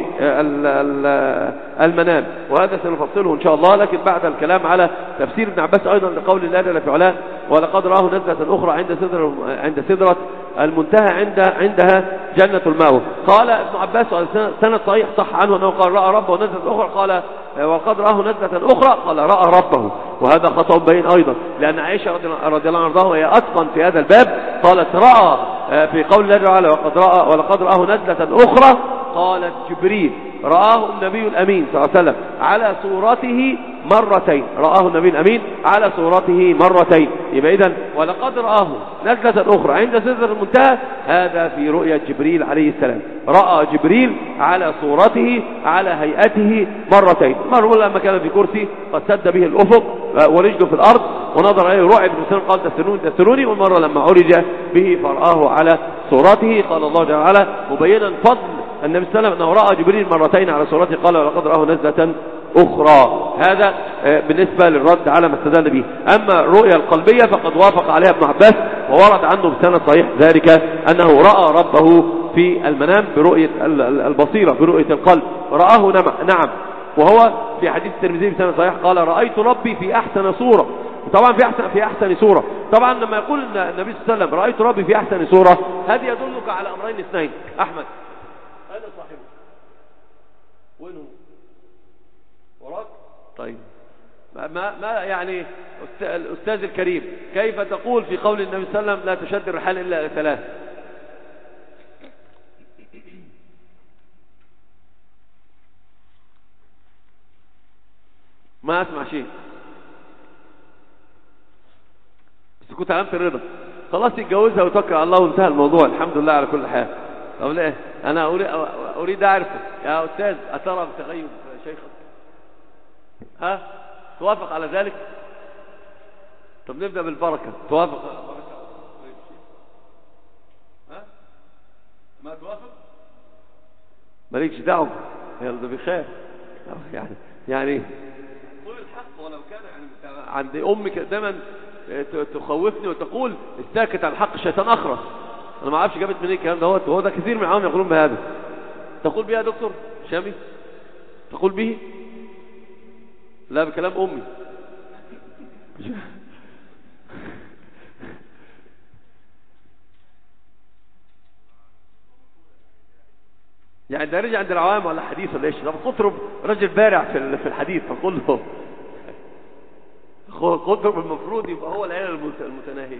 المنام، وهذا سنفصله إن شاء الله، لكن بعد الكلام على تفسير ابن عباس أيضا لقول الله جل في علاه ولقد رآه نزلة أخرى عند سدرة عند سدرة المنتهى عند عندها جنة المأوى. قال ابن عباس سند صحيح صح عنه أنه قال رأى ربه نزلة أخرى، قال وقد رآه نزلة أخرى قال رأى ربه، وهذا خطأ بين أيضا، لأن عائشة رضي الله عنها وهي أتقن في هذا الباب قالت رأى في قول الله تعالى وقد رأى ولقد رآه نزلة أخرى، قالت جبريل رآه النبي الأمين صلى الله عليه وسلم على صورته مرتين، رآه النبي الأمين على صورته مرتين. يبقى إذن ولقد رآه نزلة أخرى عند سدرة المنتهى، هذا في رؤية جبريل عليه السلام، رأى جبريل على صورته على هيئته مرتين، مرة لما كان في كرسي قد سد به الأفق ورجله في الأرض ونظر إليه رعب بن قال دسروني دسروني، والمرة لما عرج به فرآه على صورته. قال الله جل وعلا مبينا فضل النبي صلى الله عليه وسلم أنه رأى جبريل مرتين على صورته، قال ولقد رآه نزلة أخرى. هذا بالنسبة للرد على ما استدل به. أما الرؤية القلبية فقد وافق عليها ابن عباس، وورد عنه بسند صحيح ذلك أنه رأى ربه في المنام برؤية البصيرة، برؤية القلب، رآه نعم. وهو في حديث الترمذي بسند صحيح قال رأيت ربي في أحسن صورة. طبعا في أحسن, في أحسن صورة. طبعا لما يقول النبي صلى الله عليه وسلم رأيت ربي في أحسن صورة، هذه يدلك على أمرين اثنين. أحمد أين صاحبه؟ وينه؟ وراك؟ طيب ما, ما يعني الأستاذ الكريم، كيف تقول في قول النبي صلى الله عليه وسلم لا تشد الرحال إلا إلى ثلاث؟ ما أسمع شيء، بس كنت علامة الرضا. خلاص يتجوزها وتوكل على الله وانتهى الموضوع، الحمد لله على كل حال. طب ليه؟ أنا أريد أعرف يا أستاذ، أترى بتغيب شيخك؟ ها؟ توافق على ذلك؟ طب نبدأ بالبركة. توافق على البركة؟ ها؟ ما توافق؟ مالكش دعوة، يلا بخير. يعني يعني قول الحق ولو كان يعني عند أمك دايما تخوفني وتقول الساكت عن الحق الشيطان أخرس. أنا ما أعرفش جابت منين الكلام ده، هو ده كثير من العوام يقولون بهذا. تقول به يا دكتور شامي؟ تقول به؟ لا، بكلام أمي. يعني ده رجع عند العوام ولا حديث ولا ايش؟ ده قطرب رجل بارع في في الحديث، فقول له قطرب المفروض يبقى هو العيله المتناهيه.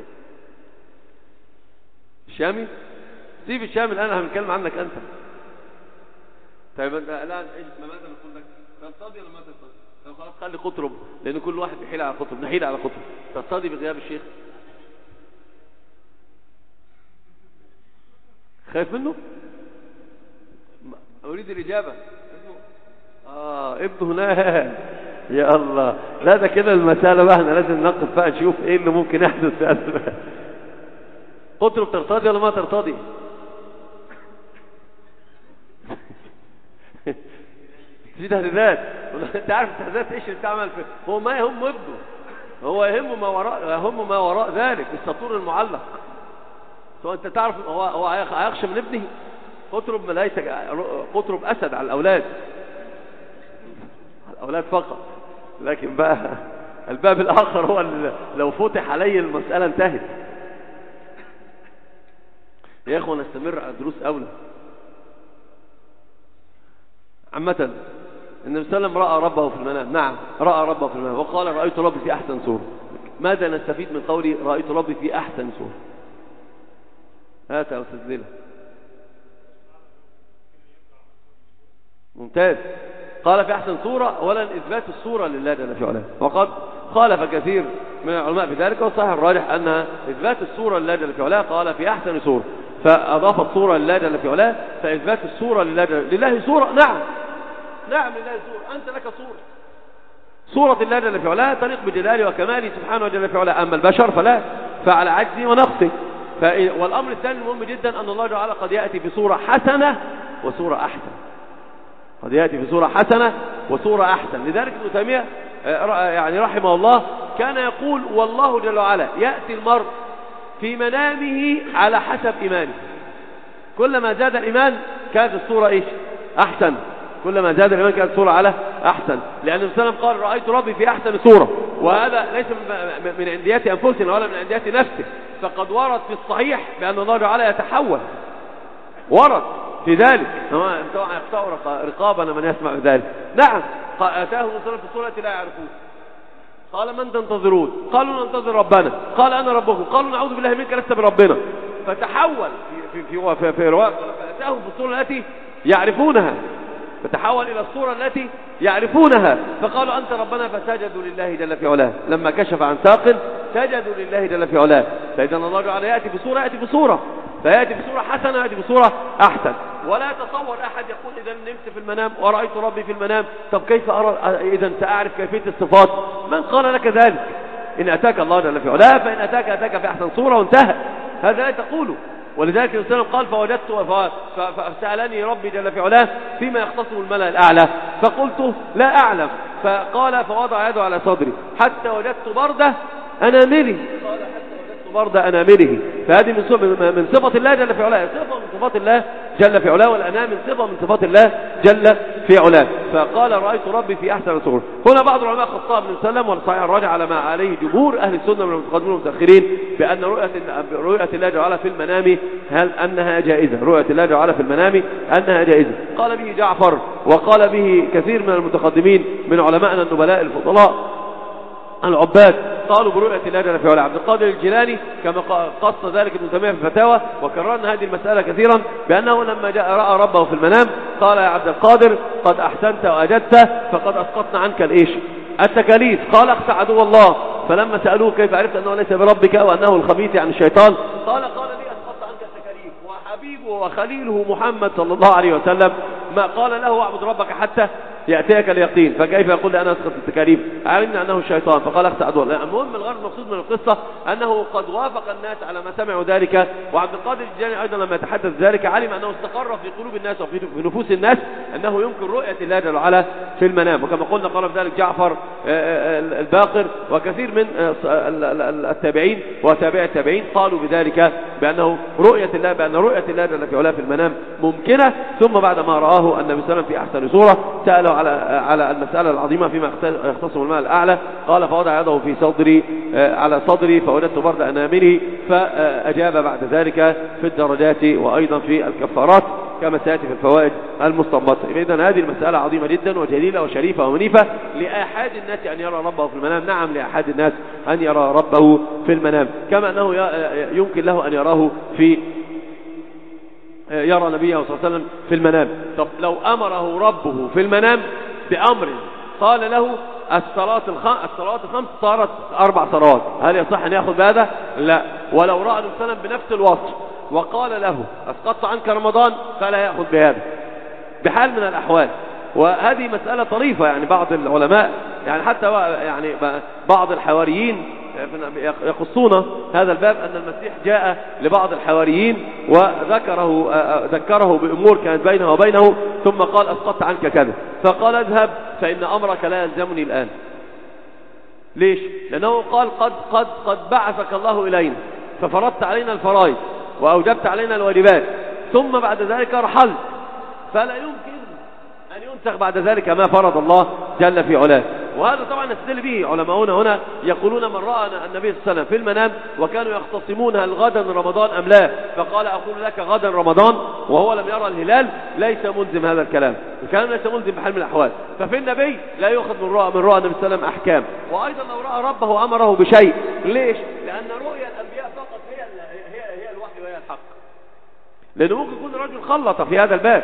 الشامي؟ سيب الشامي الان، هنتكلم عنك انت. طيب الان ايش ماذا نقول لك؟ ترتضي ولا ما ترتضي؟ طب خلاص خلي قطرب، لان كل واحد بيحيل على قطرب، نحيل على قطرب. ترتضي بغياب الشيخ؟ خايف منه؟ أريد الإجابة. آه ابنه هناك. يا الله، لا ده كده المسألة بقى احنا لازم نقف بقى نشوف ايه اللي ممكن يحدث في هذا. قطرب ترتضي ولا ما ترتضي؟ في تهديدات. انت عارف التهديدات ايش اللي بتعمل فيه؟ هو ما يهم ابنه، هو يهمه ما وراء، يهم ما وراء ذلك، السطور المعلق. سواء انت تعرف هو هو هيخشى من ابنه. قطرب ملايتك، قطرب أسد على الأولاد، الأولاد فقط. لكن بقى الباب الآخر هو لو فتح عليه المسألة انتهت. يا إخوة نستمر على دروس أولى. عامة النبي صلى الله عليه وسلم رأى ربه في المنام. نعم رأى ربه في المنام، وقال رأيت ربي في أحسن صورة. ماذا نستفيد من قولي رأيت ربي في أحسن صورة؟ هات يا أستاذ ليلى. ممتاز. قال في أحسن صورة، أولا إثبات الصورة لله جل في علاه، وقد خالف كثير من العلماء في ذلك، والصحيح الراجح أنها إثبات الصورة لله جل في علاه. قال في أحسن صورة، فأضاف الصورة لله جل في علاه، فإثبات الصورة لله جل. لله صورة؟ نعم نعم لله صورة، أنت لك صورة. صورة الله جل في علاه تليق بجلاله وكماله سبحانه جل في علاه. أما البشر فلا، فعلى عجزه ونقصه. والأمر الثاني المهم جدا أن الله تعالى قد يأتي في صورة حسنة وصورة أحسن، قد يأتي في صورة حسنة وصورة أحسن. لذلك ابن تيمية يعني رحمه الله كان يقول والله جل وعلا يأتي المرء في منامه على حسب إيمانه. كلما زاد الإيمان كانت الصورة إيش؟ أحسن. كلما زاد الإيمان كانت الصورة على أحسن. لأن النبي صلى الله عليه وسلم قال رأيت ربي في أحسن صورة، وهذا ليس من عنديات أنفسنا ولا من عنديات نفسه، فقد ورد في الصحيح بأن الله تعالى يتحول، ورد في ذلك. طبعا يقطع رقابنا من يسمع ذلك. نعم أتاه الرسول في الصورة التي لا يعرفون. قال من تنتظرون؟ قالوا ننتظر ربنا. قال أنا ربكم. قالوا نعوذ بالله منك لست بربنا. فتحول في في في, في رواية فأتاهم في الصورة التي يعرفونها، فتحول إلى الصورة التي يعرفونها، فقالوا أنت ربنا، فسجدوا لله جل في علاه. لما كشف عن ساق سجدوا لله جل في علاه. فإذا الله تعالى يأتي بصورة، يأتي بصورة، فيأتي بصورة حسنة، يأتي بصورة أحسن. ولا تصور أحد يقول إذا نمت في المنام ورأيت ربي في المنام، طب كيف أرى إذا سأعرف كيفية الصفات؟ من قال لك ذلك؟ إن أتاك الله جل في علاه، فإن أتاك أتاك في أحسن صورة وانتهى. هذا لا تقوله. ولذلك الرسول قال فوجدت فسألني ربي جل في علاه فيما يختصم الملأ الأعلى، فقلت لا أعلم فقال فوضع يده على صدري حتى وجدت برده أنامله، قال حتى وجدت برده أنامله. فهذه من من صفة الله جل في علاه، صفة من صفات الله جل في علاه، والأنام من صفة من صفات الله جل في علاه. فقال رأيت ربي في أحسن صورة. هنا بعض العلماء خطاب بن سلم والصحيح الراجع على ما عليه جمهور أهل السنة من المتقدمين والمتأخرين بأن رؤية رؤية الله جل وعلا في المنام هل أنها جائزة، رؤية الله جل وعلا في المنام أنها جائزة. قال به جعفر وقال به كثير من المتقدمين من علماءنا النبلاء الفضلاء العباد، قالوا برؤية الله جل في علاه. عبد القادر الجيلاني كما قص ذلك ابن تيمية في الفتاوى، وكررنا هذه المسألة كثيرا، بأنه لما جاء رأى ربه في المنام قال يا عبد القادر قد أحسنت وأجدت فقد أسقطنا عنك الإيش التكاليف. قال اخشى عدو الله. فلما سألوه كيف عرفت أنه ليس بربك وأنه الخبيث عن الشيطان، قال قال لي أسقطت عنك التكاليف. وحبيبه وخليله محمد صلى الله عليه وسلم ما قال له اعبد ربك حتى يأتيك اليقين، فكيف يقول لي أنا أسقط التكاليف؟ علمنا أنه الشيطان فقال اخشى عدو الله. المهم الغرض المقصود من القصة أنه قد وافق الناس على ما سمعوا ذلك، وعبد القادر الجيلاني أيضا لما يتحدث ذلك علم أنه استقر في قلوب الناس وفي نفوس الناس أنه يمكن رؤية الله جل وعلا في المنام. وكما قلنا قال في ذلك جعفر الباقر وكثير من التابعين وتابع التابعين قالوا بذلك بأنه رؤية الله بأن رؤية الله جل في علاه في المنام ممكنة. ثم بعد ما رآه النبي صلى الله عليه وسلم في أحسن صورة سأله على على المسألة العظيمة فيما يختصم الماء الأعلى، قال فوضع يده في صدري على صدري فوجدت برد أنامله، فأجاب بعد ذلك في الدرجات وأيضا في الكفارات كما سيأتي في الفوائد المستنبطة. إذن هذه المسألة عظيمة جدا وجليلة وشريفة ومنيفة لأحد الناس أن يرى ربه في المنام. نعم لأحد الناس أن يرى ربه في المنام، كما أنه يمكن له أن يراه في يرى نبيه صلى الله عليه وسلم في المنام. طب لو أمره ربه في المنام بأمر قال له الصلاة الخمس الصلاة الخمس صارت أربع صلوات، هل يصح أن يأخذ بهذا؟ لا. ولو رأى النبي صلى الله عليه وسلم بنفس الوصف وقال له أسقطت عنك رمضان فلا يأخذ بهذا بحال من الأحوال. وهذه مسألة طريفة، يعني بعض العلماء يعني حتى يعني بعض الحواريين يقصون هذا الباب أن المسيح جاء لبعض الحواريين وذكره ذكره بأمور كانت بينه وبينه ثم قال أسقطت عنك كذا، فقال اذهب فإن أمرك لا يلزمني الآن. ليش؟ لأنه قال قد قد قد بعثك الله إلينا ففرضت علينا الفرائض وأوجبت علينا الواجبات ثم بعد ذلك رحلت، فلا يمكن أن ينسخ بعد ذلك ما فرض الله جل في علاه. وهذا طبعا نستدل به علماؤنا هنا يقولون من رأى النبي صلى الله عليه وسلم في المنام وكانوا يختصمون هل غدا رمضان أم لا، فقال أقول لك غدا رمضان وهو لم يرى الهلال ليس ملزم هذا الكلام، الكلام ليس ملزم بحال من الأحوال. ففي النبي لا يؤخذ من رأى من رأى النبي صلى الله عليه وسلم أحكام. وأيضا لو رأى ربه أمره بشيء. ليش؟ لأن رؤيا الأنبياء فقط هي هي هي الوحي وهي الحق، لأنه ممكن يكون رجل خلط في هذا الباب،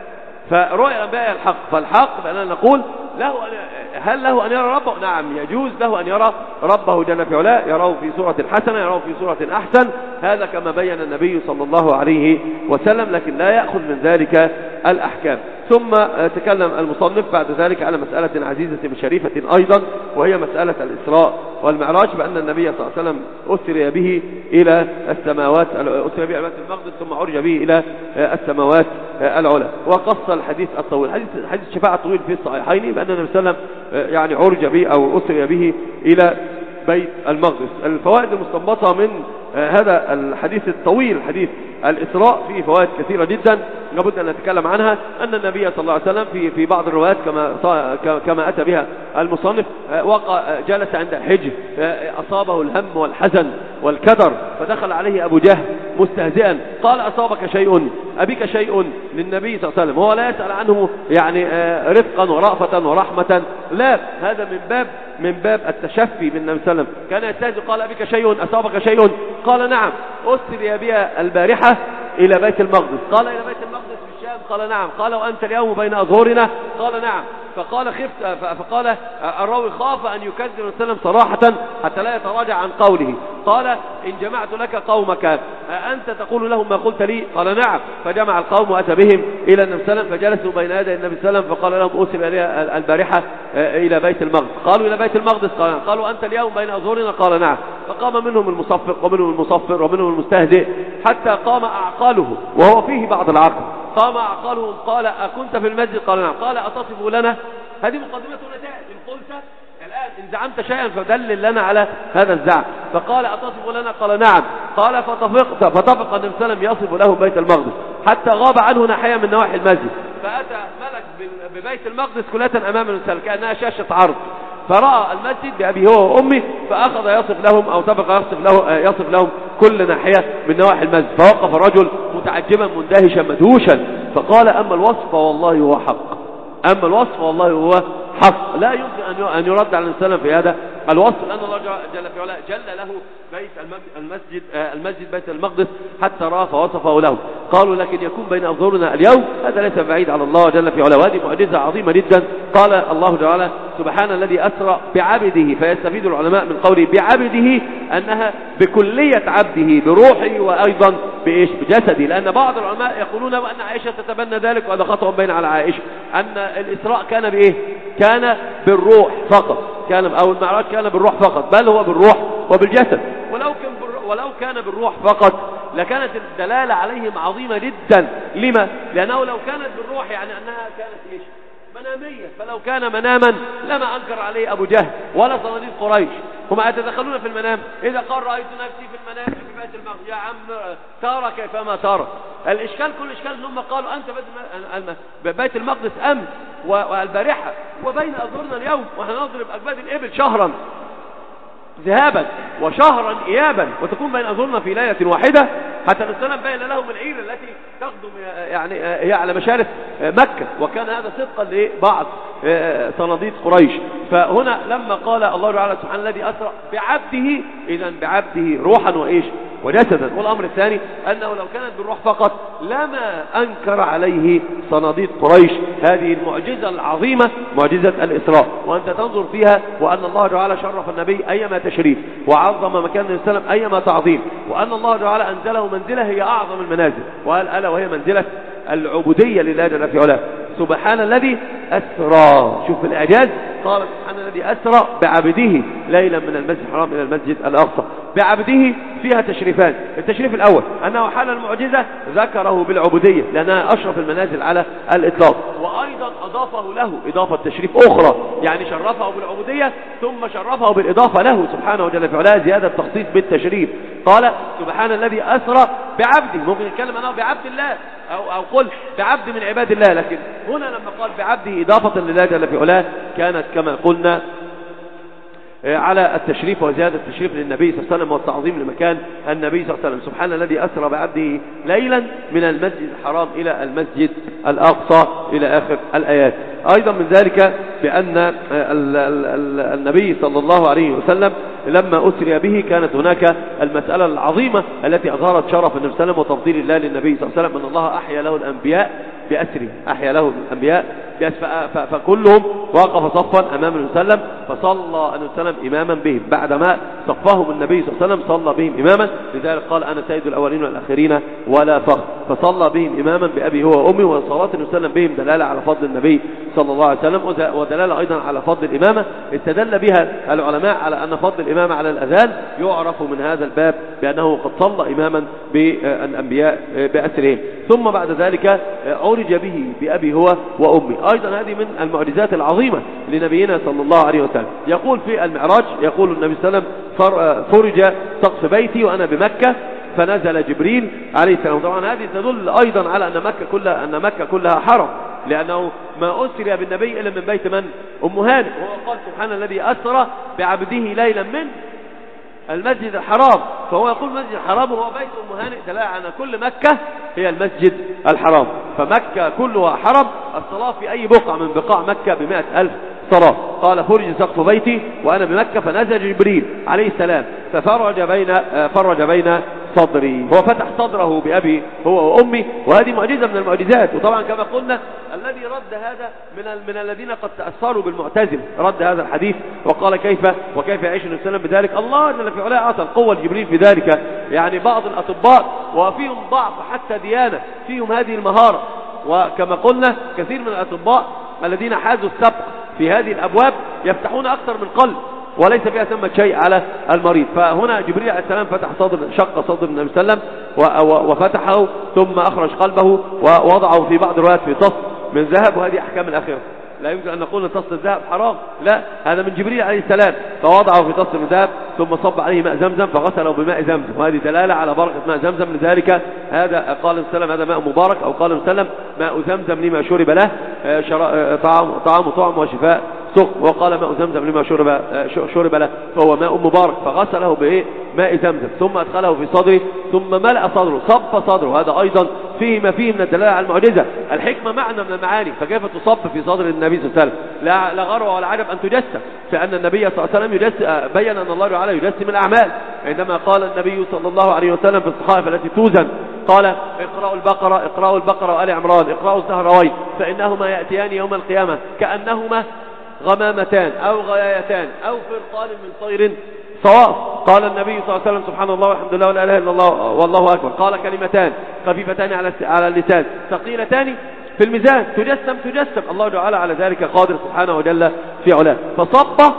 فرؤيا الأنبياء الحق. فالحق بأننا نقول له أن هل له أن يرى ربه؟ نعم يجوز له أن يرى ربه جل في علاه، يراه في سورة حسنة، يراه في سورة أحسن، هذا كما بين النبي صلى الله عليه وسلم، لكن لا يأخذ من ذلك الأحكام. ثم تكلم المصنف بعد ذلك على مسألة عزيزة شريفة أيضا، وهي مسألة الإسراء والمعراج، بأن النبي صلى الله عليه وسلم أسري به إلى السماوات، أسري به إلى بيت المقدس ثم عرج به إلى السماوات العلى. وقص الحديث الطويل، حديث حديث الشفاعة الطويل في الصحيحين، بأن النبي صلى الله عليه وسلم يعني عرج به أو أسري به إلى بيت المقدس. الفوائد المستنبطة من هذا الحديث الطويل حديث الإسراء فيه فوائد كثيرة جدا لابد أن نتكلم عنها. أن النبي صلى الله عليه وسلم في في بعض الروايات كما كما أتى بها المصنف وقع جلس عند الحجر أصابه الهم والحزن والكدر، فدخل عليه أبو جهل مستهزئا قال أصابك شيء أبيك شيء للنبي صلى الله عليه وسلم، هو لا يسأل عنه يعني رفقا ورأفة ورحمة، لا، هذا من باب من باب التشفي بالنبي صلى الله عليه وسلم. كان يستهزئ قال أبيك شيء أصابك شيء قال نعم أسري بها البارحة إلى بيت المقدس، قال إلى بيت المقدس في الشام قال نعم، قال وأنت اليوم بين أظهرنا قال نعم، فقال خفت فقال الراوي خاف أن يكذب النبي صلى الله عليه وسلم صراحة حتى لا يتراجع عن قوله، قال إن جمعت لك قومك أنت تقول لهم ما قلت لي قال نعم، فجمع القوم وأتى بهم إلى النبي صلى الله عليه وسلم فجلسوا بين يدي النبي صلى الله عليه وسلم فقال لهم أسر البارحة إلى بيت المقدس، قالوا إلى بيت المقدس قال نعم، قالوا أنت اليوم بين أظهرنا قال نعم، فقام منهم المصفق ومنهم المصفر ومنهم المستهزئ حتى قام أعقاله وهو فيه بعض العقل، قام أعقالهم قال أكنت في المسجد قال نعم، قال أتصف لنا، هذه مقدمة نتائج، إن قلت إن زعمت شيئا فدلل لنا على هذا الزعم. فقال أتصف لنا؟ قال نعم. قال فتفق فتفق النبي صلى الله عليه وسلم يصف له بيت المقدس حتى غاب عنه ناحية من نواحي المسجد، فأتى ملك ببيت المقدس كلة أمام النبي صلى الله عليه وسلم كأنها شاشة عرض، فرأى المسجد بأبي هو وأمي فأخذ يصف لهم أو سبق يصف, له يصف لهم كل ناحية من نواحي المسجد. فوقف الرجل متعجبا مندهشا مدهوشا فقال أما الوصف والله هو حق، أما الوصف والله هو حق. لا يمكن أن يرد على الإنسان في هذا الوصف، لأن الله جل في علاه جل له بيت المسجد المسجد بيت المقدس حتى رأى فوصفه له. قالوا لكن يكون بين أنظرنا اليوم، هذا ليس بعيد على الله جل في علاه، وهذه معجزة عظيمة جدا. قال الله تعالى سبحان الذي أسرى بعبده، فيستفيد العلماء من قوله بعبده أنها بكلية عبده بروحه وأيضا بإيش؟ بجسده، لأن بعض العلماء يقولون وأن عائشة تتبنى ذلك، وهذا خطأ بين على عائشة، أن الإسراء كان بإيه؟ كان بالروح فقط، كان أو المعراج كان بالروح فقط، بل هو بالروح وبالجسد. ولو كان ولو كان بالروح فقط لكانت الدلالة عليهم عظيمة جدا. لما؟ لأنه لو كانت بالروح يعني أنها كانت إيش؟ منامية، فلو كان مناما لما أنكر عليه أبو جهل ولا صناديد قريش، هم يتدخلون في المنام. إذا قال رأيت نفسي في المنام في بيت المقدس، يا عم ترى كيفما ترى. الإشكال كل إشكال أنهم قالوا أنت بيت المقدس أمس والبارحة وبين أظهرنا اليوم، ونحن نضرب أكباد الإبل شهرا ذهابا وشهرا إيابا، وتكون بين أظهرنا في ليلة واحدة. حتى السلام بين لهم العير التي تخدم يعني هي على مشارف مكة، وكان هذا صدقا لبعض صناديد قريش. فهنا لما قال الله تعالى سبحانه الذي أسرى بعبده، إذن بعبده روحا وإيش؟ وجسدا. والأمر الثاني أنه لو كانت بالروح فقط لما أنكر عليه صناديد قريش هذه المعجزة العظيمة، معجزة الإسراء. وأنت تنظر فيها وأن الله تعالى شرف النبي أيما تشريف، وعظم مكان النبي صلى الله عليه وسلم أيما تعظيم، وأن الله تعالى أنزله منزلة هي أعظم المنازل، وقال ألا وهي منزلة العبودية لله جل في علاه. سبحان الذي أسرى، شوف الإعجاز، قال سبحان الذي أسرى بعبده ليلا من المسجد الحرام إلى المسجد الأقصى. بعبده فيها تشريفان. التشريف الأول أنه حال المعجزة ذكره بالعبودية لأنها أشرف المنازل على الإطلاق، وأيضا أضافه له إضافة تشريف أخرى، يعني شرفه بالعبودية ثم شرفه بالإضافة له سبحانه وجل في علاه، زيادة تخصيص بالتشريف. قال سبحان الذي أسرى بعبده، ممكن نتكلم أنه بعبد الله أو, أو قل بعبد من عباد الله، لكن هنا لما قال بعبده إضافة لله جل في علاه كانت كما قلنا على التشريف وزيادة التشريف للنبي صلى الله عليه وسلم والتعظيم لمكان النبي صلى الله عليه وسلم. سبحان الذي أسرى بعبده ليلا من المسجد الحرام إلى المسجد الأقصى إلى آخر الآيات. أيضا من ذلك بأن النبي صلى الله عليه وسلم لما أسري به كانت هناك المسألة العظيمة التي أظهرت شرف النبي صلى الله عليه وسلم وتفضيل الله للنبي صلى الله عليه وسلم، أن الله أحيا له الأنبياء بأسره، أحيا له الأنبياء بأسره، فكلهم وقف صفا أمام النبي صلى الله عليه وسلم، فصلى النبي صلى الله عليه وسلم إماما بهم بعدما صفهم النبي صلى الله عليه وسلم، صلى بهم إماما، لذلك قال أنا سيد الأولين والآخرين ولا فخر، فصلى بهم إماما بأبي هو وأمي. وصلاة النبي صلى الله عليه وسلم بهم دلالة على فضل النبي صلى الله عليه وسلم، ودلالة أيضا على فضل الإمامة استدل بها العلماء على أن فضل الإمامة على الأذان يعرف من هذا الباب بأنه قد صلى إماما بالأنبياء بأسرهم. ثم بعد ذلك عرج به بأبي هو وأمي، أيضا هذه من المعجزات العظيمة لنبينا صلى الله عليه وسلم. يقول في المعراج، يقول النبي صلى الله عليه وسلم فرج سقف بيتي وأنا بمكة فنزل جبريل عليه السلام. طبعا هذه تدل أيضا على أن مكة كلها أن مكة كلها حرم، لأنه ما أسري بالنبي إلا من بيت من؟ أم هانئ. وهو قال سبحان الذي أسرى بعبده ليلا من المسجد الحرام، فهو يقول المسجد الحرام وهو بيت أم هانئ، دلالة على كل مكة هي المسجد الحرام، فمكة كلها حرم. الصلاة في أي بقعة من بقاع مكة بمائة ألف صلاة. قال فرج سقف بيتي وأنا بمكة فنزل جبريل عليه السلام ففرج بين فرج بين صدري، هو فتح صدره بأبي هو وأمي، وهذه معجزة من المعجزات. وطبعا كما قلنا الذي رد هذا من من الذين قد تأثروا بالمعتزلة، رد هذا الحديث وقال كيف وكيف يعيش النبي صلى الله عليه وسلم بذلك. الله جل في علاه أعطى القوة لجبريل في ذلك، يعني بعض الأطباء وفيهم ضعف حتى ديانة فيهم هذه المهارة، وكما قلنا كثير من الأطباء الذين حازوا السبق في هذه الأبواب يفتحون أكثر من قلب وليس فيها ثمة شيء على المريض. فهنا جبريل عليه السلام فتح صدر شق صدر النبي صلى الله عليه وسلم وفتحه ثم أخرج قلبه ووضعه في بعض الروايات في تص من ذهب، وهذه أحكام الآخرة. لا يمكن أن نقول أن طست الذهب حرام، لا، هذا من جبريل عليه السلام، فوضعه في طست الذهب ثم صب عليه ماء زمزم فغسله بماء زمزم، وهذه دلالة على بركة ماء زمزم. لذلك هذا قال السلام هذا ماء مبارك، أو قال السلام ماء زمزم لما شرب له، طعام طعام طعم وشفاء سقم، وقال ماء زمزم لما شرب شرب له فهو ماء مبارك، فغسله بإيه؟ ماء زمزم، ثم أدخله في صدره ثم ملأ صدره، صب صدره، هذا أيضا فيه ما فيه من الدلالة على المعجزة. الحكمة معنى من المعاني، فكيف تصب في صدر النبي صلى الله عليه وسلم؟ لا, لا غرو ولا عجب أن تجسم، فأن النبي صلى الله عليه وسلم يجسم، بين أن الله تعالى يجسم الأعمال، عندما قال النبي صلى الله عليه وسلم في الصحائف التي توزن قال اقرأوا البقرة اقرأوا البقرة وآل عمران اقرأوا الزهراوين فإنهما يأتيان يوم القيامة كأنهما غمامتان أو غيايتان أو فرقان من طير صواف. قال النبي صلى الله عليه وسلم سبحان الله والحمد لله ولا إله إلا الله والله أكبر، قال كلمتان خفيفتان على على اللسان ثقيلتان في الميزان، تجسم تجسم الله تعالى على ذلك قادر سبحانه وجل في علاه. فصب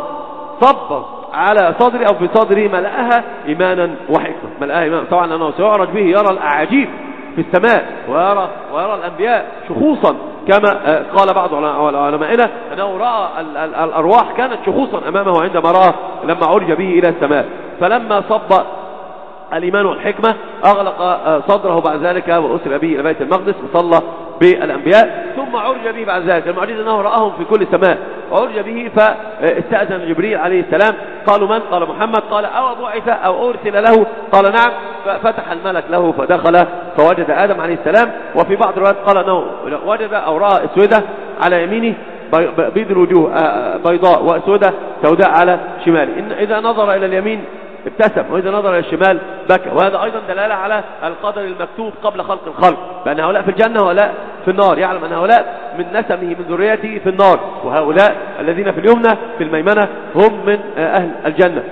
صب على صدري أو في صدري ملأها إيمانا وحكمة، ملأها إيمانا، طبعا أنه سيعرج به يرى الأعاجيب في السماء ويرى, ويرى الأنبياء شخوصا، كما قال بعض علمائنا أنه رأى الأرواح كانت شخوصا أمامه عندما رأى لما عرج به إلى السماء. فلما صب الإيمان والحكمة أغلق صدره بعد ذلك وأسر به إلى بيت المقدس وصلى بالأنبياء، ثم عرج به بعد ذلك. المعجزة أنه رآهم في كل سماء، عرج به فاستأذن جبريل عليه السلام، قالوا من؟ قال محمد، قال أو بعث أو أرسل له؟ قال نعم، ففتح الملك له فدخل فوجد آدم عليه السلام. وفي بعض الروايات قال أنه وجد أو رأى أسودة على يمينه بيض الوجوه بيضاء وأسودة سوداء على شماله، إن إذا نظر إلى اليمين ابتسم وإذا نظر إلى الشمال بكى. وهذا أيضا دلالة على القدر المكتوب قبل خلق الخلق، بأن هؤلاء في الجنة وهؤلاء في النار، يعلم أن هؤلاء من نسمه من ذريته في النار، وهؤلاء الذين في اليمنى في الميمنة هم من أهل الجنة.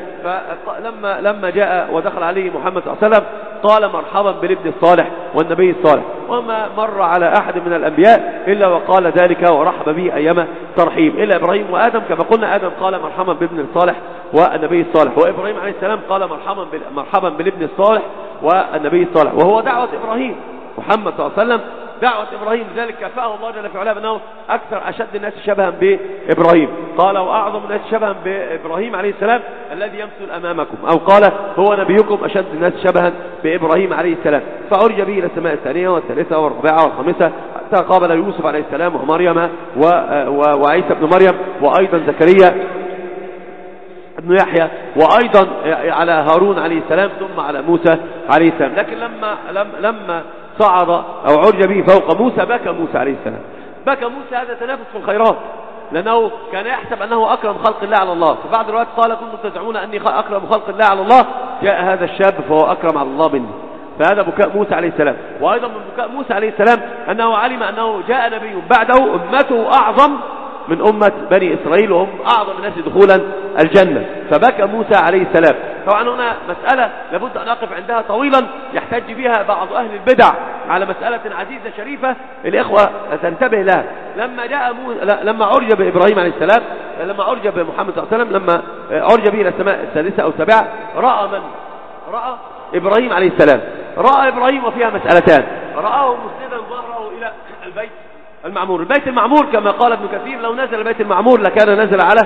فلما لما جاء ودخل عليه محمد صلى الله عليه وسلم قال مرحبا بالابن الصالح والنبي الصالح، وما مر على أحد من الأنبياء إلا وقال ذلك ورحب به أيما ترحيب، إلا إبراهيم وآدم كما قلنا، آدم قال مرحبا بالابن الصالح والنبي الصالح، وإبراهيم عليه السلام قال مرحبا مرحبا بالابن الصالح والنبي الصالح، وهو دعوة إبراهيم محمد صلى الله عليه وسلم، دعوة إبراهيم، ذلك كفاه الله جل في علاه بأنه أكثر أشد الناس شبها بإبراهيم، قال وأعظم الناس شبها بإبراهيم عليه السلام الذي يمثل أمامكم، أو قال هو نبيكم أشد الناس شبها بإبراهيم عليه السلام. فعرج به إلى السماء الثانية والثالثة والرابعة والخامسة حتى قابل يوسف عليه السلام ومريم وعيسى بن مريم وأيضا زكريا ابن يحيى وأيضا على هارون عليه السلام ثم على موسى عليه السلام. لكن لما لما صعد أو عرج به فوق موسى بكى موسى عليه السلام، بكى موسى، هذا تنافس في الخيرات، لأنه كان يحسب أنه أكرم خلق الله على الله. فبعد الروايات قال كنتم تزعمون أني أكرم خلق الله على الله، جاء هذا الشاب فهو أكرم على الله مني. فهذا بكاء موسى عليه السلام. وأيضا من بكاء موسى عليه السلام أنه علم أنه جاء نبي بعده أمته أعظم من أمة بني إسرائيل وهم أعظم الناس دخولا الجنة، فبكى موسى عليه السلام. طبعا هنا مسألة لابد أن أقف عندها طويلا يحتج بها بعض أهل البدع على مسألة عزيزة شريفة الإخوة تنتبه لها. لما جاء مو... لما عرج بإبراهيم عليه السلام، لما عرج بمحمد صلى الله عليه وسلم، لما عرج به إلى السماء الثالثة أو السابعة، رأى من؟ رأى إبراهيم عليه السلام. رأى إبراهيم وفيها مسألتان، رآه مسندا ظهره إلى البيت المعمور. البيت المعمور كما قال ابن كثير لو نزل البيت المعمور لكان نزل على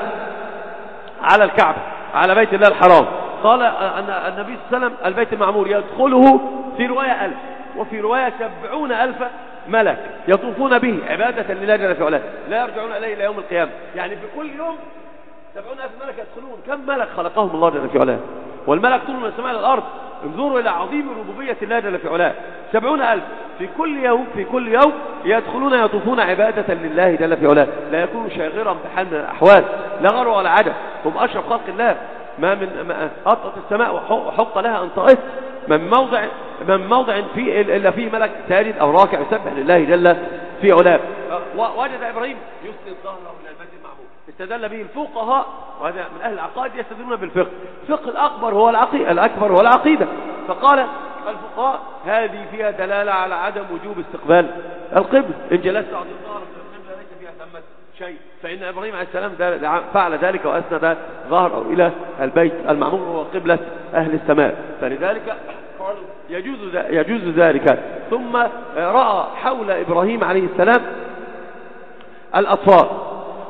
على الكعبة، على بيت الله الحرام. قال أن النبي صلى الله عليه وسلم البيت المعمور يدخله في رواية ألف وفي رواية سبعون ألف ملك يطوفون به عبادة لله جل في علاه لا يرجعون إليه إلى يوم القيامة. يعني في كل يوم سبعون ألف ملك يدخلون. كم ملك خلقهم الله جل في علاه؟ والملك طول من السماء إلى الأرض. انظروا إلى عظيم ربوبية الله جل في علاه. سبعون ألف في كل يوم في كل يوم يدخلون يطوفون عبادة لله جل في علاه، لا يكون شاغرا بحال من الأحوال، لا غر ولا عجب، هم أشرف خلق الله. ما من أطلت السماء وحق لها أن طائف من موضع من موضع فيه إلا فيه ملك ساجد أو راكع يسبح لله جل في علاه. وجد إبراهيم يسند ظهره إلى البيت المعمور، استدل به الفقهاء، وهذا من أهل العقائد يستدلون بالفقه. الفقه الأكبر هو العقيدة الأكبر هو العقيدة. فقال الفقهاء هذه فيها دلالة على عدم وجوب استقبال القبلة، إن جلست عند الظهر القبلة ليس فيها ثمة شيء، فإن إبراهيم عليه السلام فعل ذلك وأسند ظهره إلى البيت المعمور وهو قبلة أهل السماء، فلذلك قالوا يجوز يجوز ذلك. ثم رأى حول إبراهيم عليه السلام الأطفال،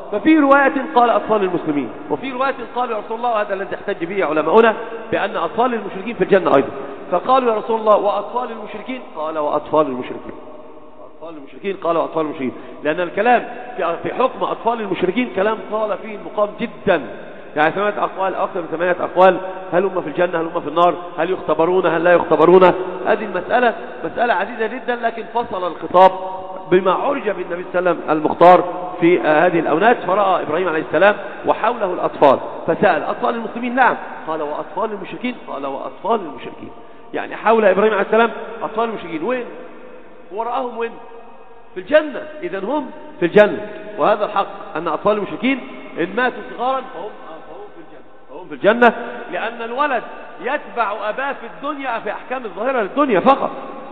ففي رواية قال أطفال المسلمين، وفي رواية قال يا رسول الله، وهذا الذي احتج به علماؤنا بأن أطفال المشركين في الجنة أيضا، فقالوا يا رسول الله وأطفال المشركين؟ قال وأطفال المشركين. أطفال المشركين قال وأطفال المشركين، لأن الكلام في حكم أطفال المشركين كلام طال فيه المقام جدا، يعني ثمانية أقوال، أكثر من ثمانية أقوال، هل هم في الجنة، هل هم في النار، هل يختبرون، هل لا يختبرون. هذه المسألة مسألة عزيزة جدا، لكن فصل الخطاب بما عرج بالنبي صلى الله عليه وسلم المختار في هذه الأونات، فرأى إبراهيم عليه السلام وحوله الأطفال، فسأل أطفال المسلمين؟ نعم. قال وأطفال المشركين؟ قال وأطفال المشركين. يعني حول إبراهيم عليه السلام أطفال المشركين، وين؟ ورآهم وين؟ في الجنة. إذن هم في الجنة، وهذا الحق أن أطفال المشركين إن ماتوا صغارا فهم فهم في الجنة، فهم في الجنة، لأن الولد يتبع أباه في الدنيا في أحكام الظاهرة للدنيا فقط.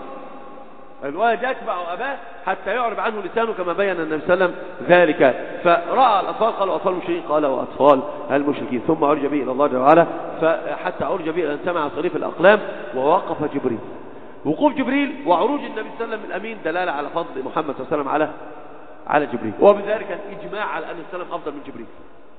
الولد يتبع أباه حتى يعرب عنه لسانه، كما بين النبي صلى الله عليه وسلم ذلك. فرأى الأطفال قالوا أطفال المشركين، قال وأطفال المشركين. ثم عرج به إلى الله جل وعلا، فحتى عرج به أن سمع صريف الأقلام ووقف جبريل. وقوف جبريل وعروج النبي صلى الله عليه وسلم الأمين دلالة على فضل محمد صلى الله عليه وسلم على على جبريل، وبذلك الإجماع على أن السلام أفضل من جبريل،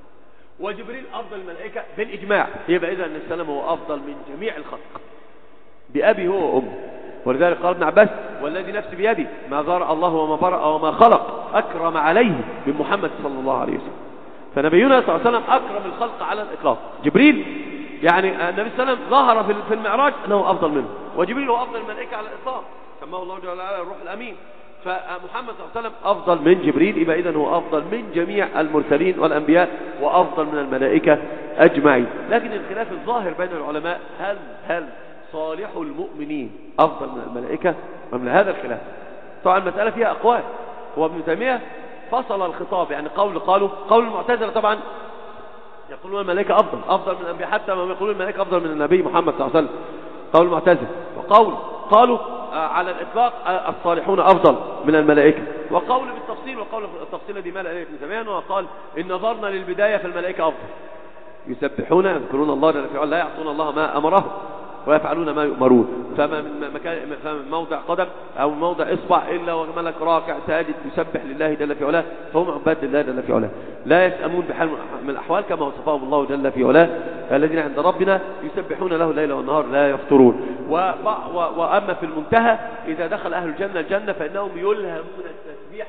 وجبريل أفضل الملائكة بالإجماع. يبقى إذا أن السلام هو أفضل من جميع الخلق بأبي هو وأمه. ولذلك قال ابن عباس والذي نفسي بيدي ما ذرأ الله وما برأ وما خلق أكرم عليه من محمد صلى الله عليه وسلم. فنبينا صلى الله عليه وسلم أكرم الخلق على الإطلاق. جبريل يعني النبي صلى الله عليه وسلم ظهر في المعراج أنه أفضل منه، وجبريل هو أفضل الملائكة على الإطلاق، سماه الله جل وعلا الروح الأمين. فمحمد صلى الله عليه وسلم أفضل من جبريل، يبقى إذن هو أفضل من جميع المرسلين والأنبياء، وأفضل من الملائكة أجمعين. لكن الخلاف الظاهر بين العلماء هل هل صالح المؤمنين أفضل من الملائكة؟ ومن هذا الخلاف طبعا المسألة فيها أقوال. هو ابن تيمية فصل الخطاب، يعني قول قالوا قول المعتزلة طبعا يقولون الملائكة أفضل أفضل من الأنبياء، حتى ما يقولون الملائكة أفضل من النبي محمد صلى الله عليه وسلم، قول المعتزلة. وقول قالوا على الإطلاق الصالحون أفضل من الملائكة، وقول بالتفصيل، وقول التفصيل الذي مال إليه ابن تيمية وقال إن نظرنا للبداية فالملائكة أفضل، يسبحون يذكرون الله جل وعلا لا يعصون الله ما أمرهم ويفعلون ما يؤمرون. فما من مكان فمن موضع قدم أو موضع إصبع إلا وملك راكع ساجد يسبح لله جل في علاه، فهم عباد لله جل في علاه لا يسأمون بحال من الأحوال كما وصفهم الله جل في علاه، الذين عند ربنا يسبحون له الليل والنهار لا يفترون. وأما في المنتهى إذا دخل أهل الجنة الجنة فإنهم يلهمون التسبيح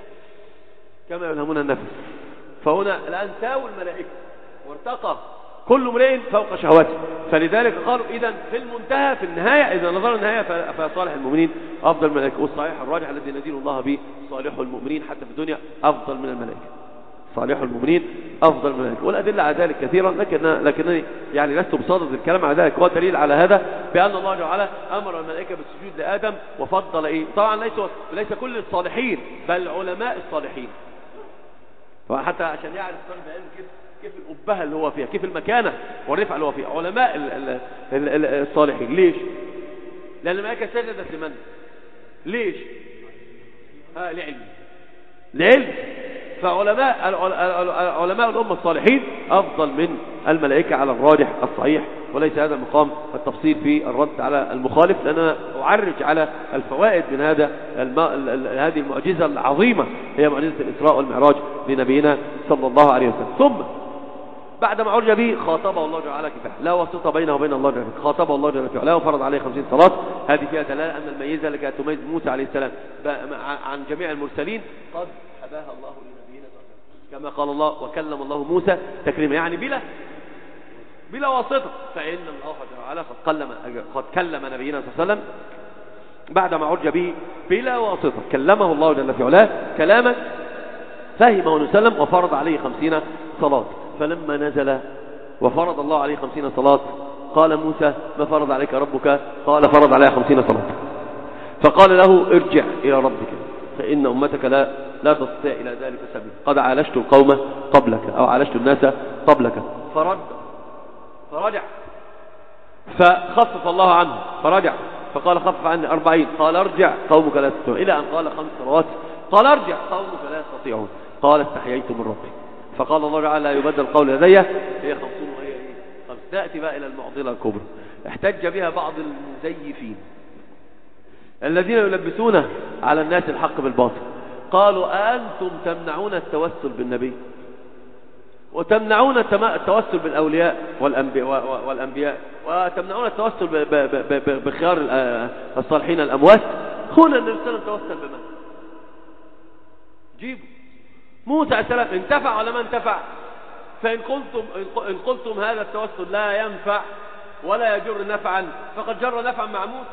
كما يلهمون النفس. فهنا الآن ساووا الملائكة وارتقى كل امرئ فوق شهواته، فلذلك قالوا إذا في المنتهى في النهاية إذا نظر النهاية فصالح المؤمنين أفضل من الملائكة. والصحيح الراجح الذي ندين الله به صالح المؤمنين حتى في الدنيا أفضل من الملائكة، صالح المؤمنين أفضل من الملائكة. والأدلة على ذلك كثيرا، لكن لكنني يعني لست بصدد الكلام على ذلك. هو دليل على هذا بأن الله تعالى أمر الملائكة بالسجود لآدم وفضل إيه؟ طبعا ليس ليس كل الصالحين بل علماء الصالحين، حتى عشان يعرف طالب العلم كيف كيف الأبهة اللي هو فيها، كيف المكانة والرفعة اللي هو فيها. علماء ال ال ال الصالحين ليش؟ لأن الملائكة سجدت لمن؟ ليش؟ ها لعلم لعلم فعلماء علماء الأمة الصالحين أفضل من الملائكة على الراجح الصحيح. وليس هذا مقام التفصيل في الرد على المخالف، لأننا أعرج على الفوائد من هذا هذه المعجزة العظيمة، هي معجزة الإسراء والمعراج لنبينا صلى الله عليه وسلم. ثم بعدما عرج به خاطبه الله جل وعلا كفاح، لا واسطة بينه وبين الله جل وعلا، خاطبه الله جل وعلا وفرض عليه خمسين صلاة. هذه فيها دلالة أن الميزة التي كانت تميز موسى عليه السلام عن جميع المرسلين قد حباها الله لنبينا كما قال الله وكلم الله موسى تكليما، يعني بلا بلا واسطة. فإن الله جل وعلا قد كلم قد كلم نبينا صلى الله عليه وسلم بعدما عرج به بلا واسطة، كلمه الله جل في علاه كلاما فهمه وسلم وفرض عليه خمسين صلاة. فلما نزل وفرض الله عليه خمسين صلاة قال موسى ما فرض عليك ربك؟ قال فرض عليه خمسين صلاة. فقال له ارجع إلى ربك فإن أمتك لا لا تستطيع إلى ذلك سبيلا، قد عالجت القوم قبلك أو عالجت الناس قبلك. فرد فرجع فخفف الله عنه فرجع فقال خفف عني أربعين، قال ارجع قومك لا تستطيعون، إلى أن قال خمس صلوات قال ارجع قومك لا يستطيعون، قال استحييت من ربي. فقال الله تعالى لا يبدل قول لدي هي خمسون وهي ايه خمس. تأتي بقى إلى المعضلة الكبرى احتج بها بعض المزيفين الذين يلبسون على الناس الحق بالباطل. قالوا أنتم تمنعون التوسل بالنبي؟ وتمنعون التوسل بالأولياء والأنبياء, والأنبياء وتمنعون التوسل بخيار الصالحين الأموات. هنا النبي صلى الله عليه وسلم توسل بمن؟ جيبوا. موسى عليه السلام انتفع ولا ما انتفع؟ فإن قلتم, إن قلتم هذا التوسل لا ينفع ولا يجر نفعا فقد جر نفعا مع موسى.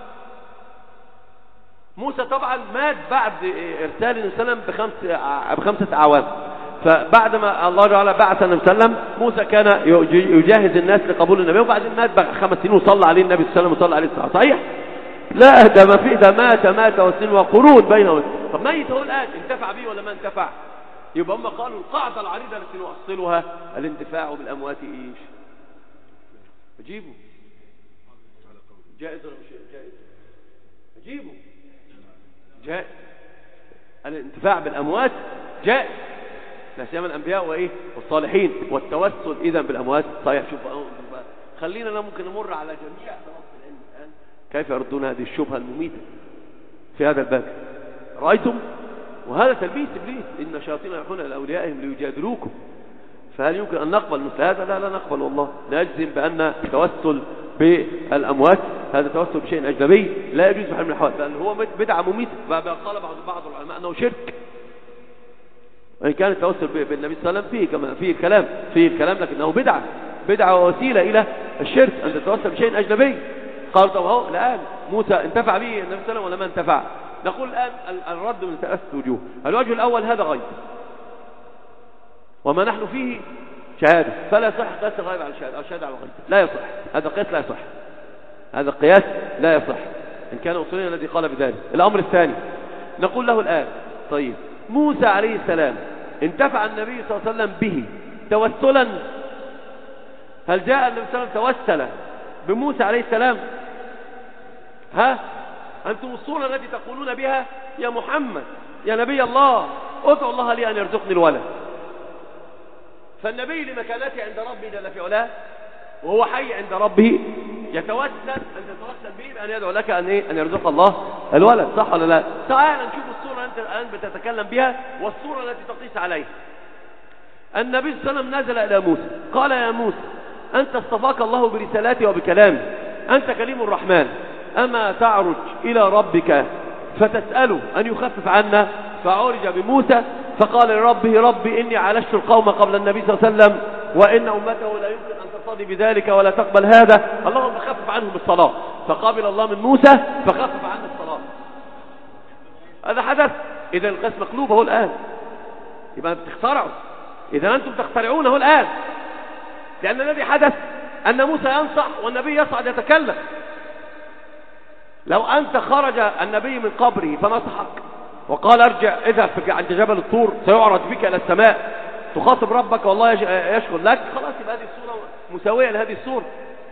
موسى طبعا مات بعد ارسال النبي صلى الله عليه وسلم بخمس بخمسة أعوام. فبعدما الله تعالى بعث النبي صلى الله عليه وسلم موسى كان يجهز الناس لقبول النبي، وبعدين مات بعد خمس سنين وصلى عليه النبي صلى الله عليه وسلم وصلى عليه الصلاة. صحيح؟ لا، ده ما في، ده مات مات وسنين وقرون بينهم. طب ميت هو الآن انتفع به ولا ما انتفع؟ يبقى هم قالوا القاعدة العريضة التي نؤصلها الانتفاع بالأموات ايش؟ اجيبوا. جائز ولا مش جائز؟ اجيبوا. جائز. الانتفاع بالأموات جائز، لا سيما الأنبياء وإيه والصالحين. والتوسل إذا بالأموات صحيح. شوف خلينا لا ممكن نمر على جميع طرق العلم الآن كيف يردون هذه الشبهة المميتة في هذا الباب. رأيتم؟ وهذا تلبيس إبليس، إن الشياطين يوحون إلى أوليائهم ليجادلوكم. فهل يمكن أن نقبل مثل هذا؟ لا لا نقبل والله. نجزم بأن التوسل بالأموات هذا توسل بشيء أجنبي لا يجوز بحال من الأحوال، لأن هو بدعة مميتة. قال بعض بعض العلماء أنه شرك، وإن كان التوسل بالنبي صلى الله عليه وسلم فيه كما فيه الكلام فيه الكلام لكنه بدعة بدعة ووسيلة إلى الشرك أن تتوسل بشيء أجنبي. قال طب اهو الآن موسى انتفع به النبي صلى الله عليه وسلم ولا ما انتفع؟ نقول الآن الرد من ثلاثة وجوه. الوجه الأول هذا غيب، وما نحن فيه شهادة، فلا يصح قياس الغيب على الشهادة أو الشهادة على الغيب، لا يصح هذا القياس، لا يصح هذا القياس، لا يصح إن كان أصولنا الذي قال بذلك. الأمر الثاني نقول له الآن طيب موسى عليه السلام انتفع النبي صلى الله عليه وسلم به توسلا؟ هل جاء النبي صلى الله عليه وسلم توسل بموسى عليه السلام؟ ها أنتم الصورة التي تقولون بها يا محمد يا نبي الله ادعو الله لي أن يرزقني الولد. فالنبي لمكانته عند ربه جل في علاه وهو حي عند ربه يتوسل أن تتوسل به بأن يدعو لك أن, إيه؟ أن يرزق الله الولد، صح ولا لا؟ تعال نشوف الصورة أنت الآن بتتكلم بها والصورة التي تقيس عليها. النبي صلى الله عليه وسلم نزل إلى موسى قال يا موسى أنت اصطفاك الله برسالاتي وبكلامي، أنت كليم الرحمن، أما تعرج إلى ربك فتسأله أن يخفف عنا؟ فعرج بموسى فقال لربه ربي إني علشت القوم قبل النبي صلى الله عليه وسلم وإن أمته لا يمكن أن ترتضي بذلك ولا تقبل هذا، اللهم خفف عنهم الصلاة. فقابل الله من موسى فخفف عنه الصلاة. هذا حدث. إذا القياس مقلوب هو الآن، يبقى بتخترعوا، إذا أنتم تخترعونه الآن، لأن الذي حدث أن موسى ينصح والنبي يصعد يتكلم. لو أنت خرج النبي من قبره فنصحك وقال ارجع اذهب عند جبل الطور سيعرج بك إلى السماء تخاطب ربك والله يشكر لك، خلاص يبقى هذه الصورة مساوية لهذه الصورة.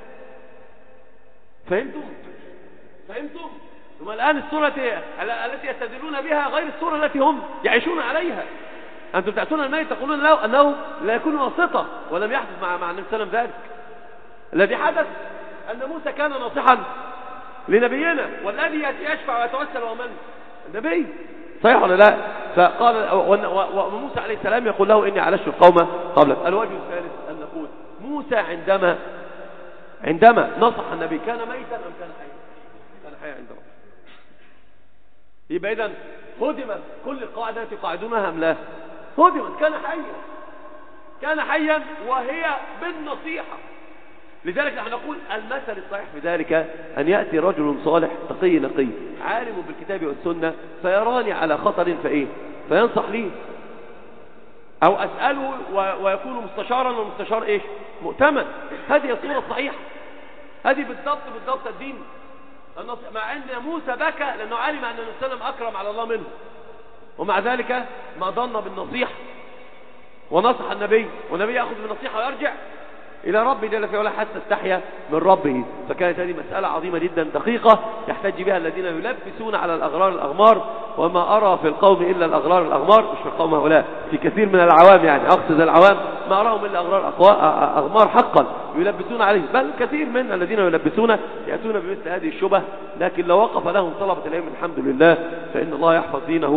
فهمتم؟ فهمتم؟ ثم الآن الصورة التي يستدلون بها غير الصورة التي هم يعيشون عليها. أنتم تأتون الميت تقولون له أنه لا يكون واسطة، ولم يحدث مع مع النبي صلى الله عليه وسلم ذلك. الذي حدث أن موسى كان ناصحا لنبينا، والذي يشفع ويتوسل ومن؟ النبي، صحيح ولا لا؟ فقال وموسى عليه السلام يقول له إني علشت القوم قبلك. الوجه الثالث أن نقول موسى عندما عندما نصح النبي كان ميتا أم كان حيا؟ كان حيا عند ربه. يبقى إذن هدمت كل القاعدة التي قاعدونها أم لا؟ هدمت. كان حيا كان حيا وهي بالنصيحة. لذلك نحن نقول المثل الصحيح في ذلك أن يأتي رجل صالح تقي نقي عالم بالكتاب والسنة فيراني على خطر فإيه فينصح لي، أو أسأله ويكون مستشارا والمستشار إيش مؤتمن. هذه الصورة الصحيحة، هذه بالضبط بالضبط الدين. مع أن موسى بكى لأنه علم أن النبي صلى الله عليه وسلم أكرم على الله منه، ومع ذلك ما ظن بالنصيحة ونصح النبي، والنبي يأخذ بالنصيحة ويرجع إلى ربه جل في علاه حتى استحيا من ربه. فكانت هذه مسألة عظيمة جدا دقيقة يحتج بها الذين يلبسون على الأغرار الأغمار، وما أرى في القوم إلا الأغرار الأغمار، مش في القوم هؤلاء، في كثير من العوام، يعني أقصد العوام ما أراهم إلا أغرار أغمار حقا يلبسون عليه، بل كثير من الذين يلبسون يأتون بمثل هذه الشبه. لكن لو وقف لهم طلبة العلم الحمد لله فإن الله يحفظ دينه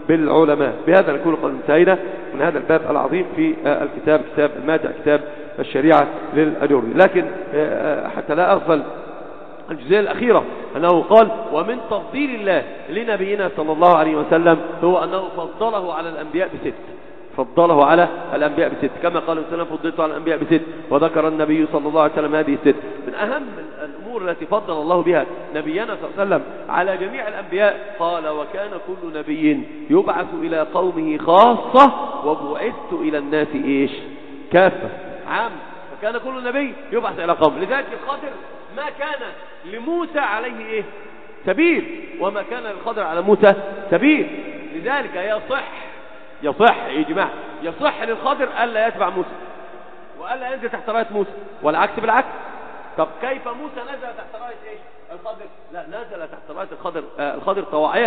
بالعلماء. بهذا نكون قد انتهينا من هذا الباب العظيم في الكتاب كتاب الماتع كتاب الشريعة للأجوري. لكن حتى لا أغفل الجزئية الأخيرة أنه قال ومن تفضيل الله لنبينا صلى الله عليه وسلم هو أنه فضله على الأنبياء بست فضله على الأنبياء بست كما قال وسلم فضلت على الأنبياء بست وذكر النبي صلى الله عليه وسلم هذه الست. من أهم الأمور التي فضل الله بها نبينا صلى الله عليه وسلم على جميع الأنبياء قال وكان كل نبي يبعث إلى قومه خاصة وبعثت إلى الناس إيش كافة عام. فكان كل نبي يبعث إلى قومه. لذلك الخضر ما كان لموسى عليه إيه سبيل وما كان للخضر على موسى سبيل. لذلك يصح يصح يا جماعة يصح للخضر ألا يتبع موسى وألا ينزل تحت راية موسى والعكس بالعكس. طب كيف موسى نزل تحت راية إيش الخضر؟ لا نزل تحت راية الخضر آه الخضر طواعية.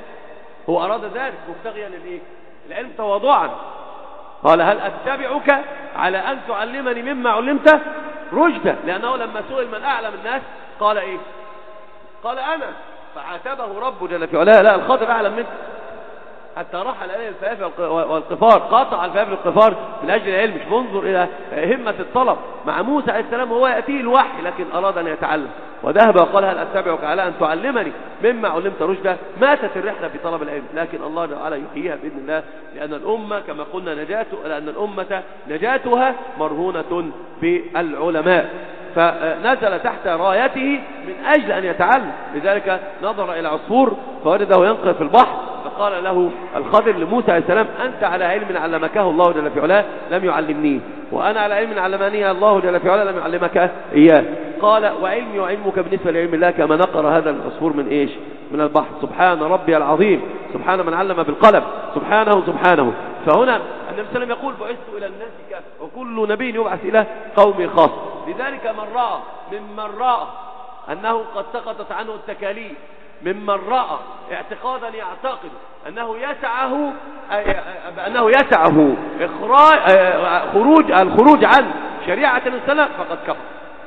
هو أراد ذلك مبتغيا للإيه العلم تواضعا. قال هل أتبعك على أن تعلمني مما علمت رشدا. لأنه لما سئل من أعلم الناس قال إيه قال أنا فعاتبه ربه جل في علاه لا الخضر أعلم منك حتى رحل إليه الفيافي والقفار قاطع الفيافي والقفار من أجل العلم مش منظر إلى همة الطلب. مع موسى عليه السلام هو يأتيه الوحي لكن أراد أن يتعلم وذهب وقال هل أتبعك على أن تعلمني مما علمت رشدا. ماتت الرحلة في طلب العلم لكن الله تعالى يحييها بإذن الله لأن الأمة كما قلنا نجاته لأن الأمة نجاتها مرهونة بالعلماء. فنزل تحت رايته من أجل أن يتعلم. لذلك نظر إلى عصفور فوجده ينقر في البحر فقال له الخضر لموسى عليه السلام أنت على علم علمكه الله جل في علاه لم يعلمنيه وأنا على علم علمنيه الله جل في علاه لم يعلمك إياه. قال وعلمي وعلمك بالنسبة لعلم الله كما نقر هذا العصفور من إيش من البحر. سبحان ربي العظيم سبحان من علم بالقلم سبحانه سبحانه. فهنا النبي صلى الله عليه وسلم يقول بعثت إلى الناس كافة وكل نبي يبعث إلى قوم خاص. لذلك من رأى ممن رأى أنه قد سقطت عنه التكاليف ممن رأى اعتقادا يعتقد أنه يسعه أنه يسعه إخراج خروج الخروج عن شريعة الإسلام فقد كفر.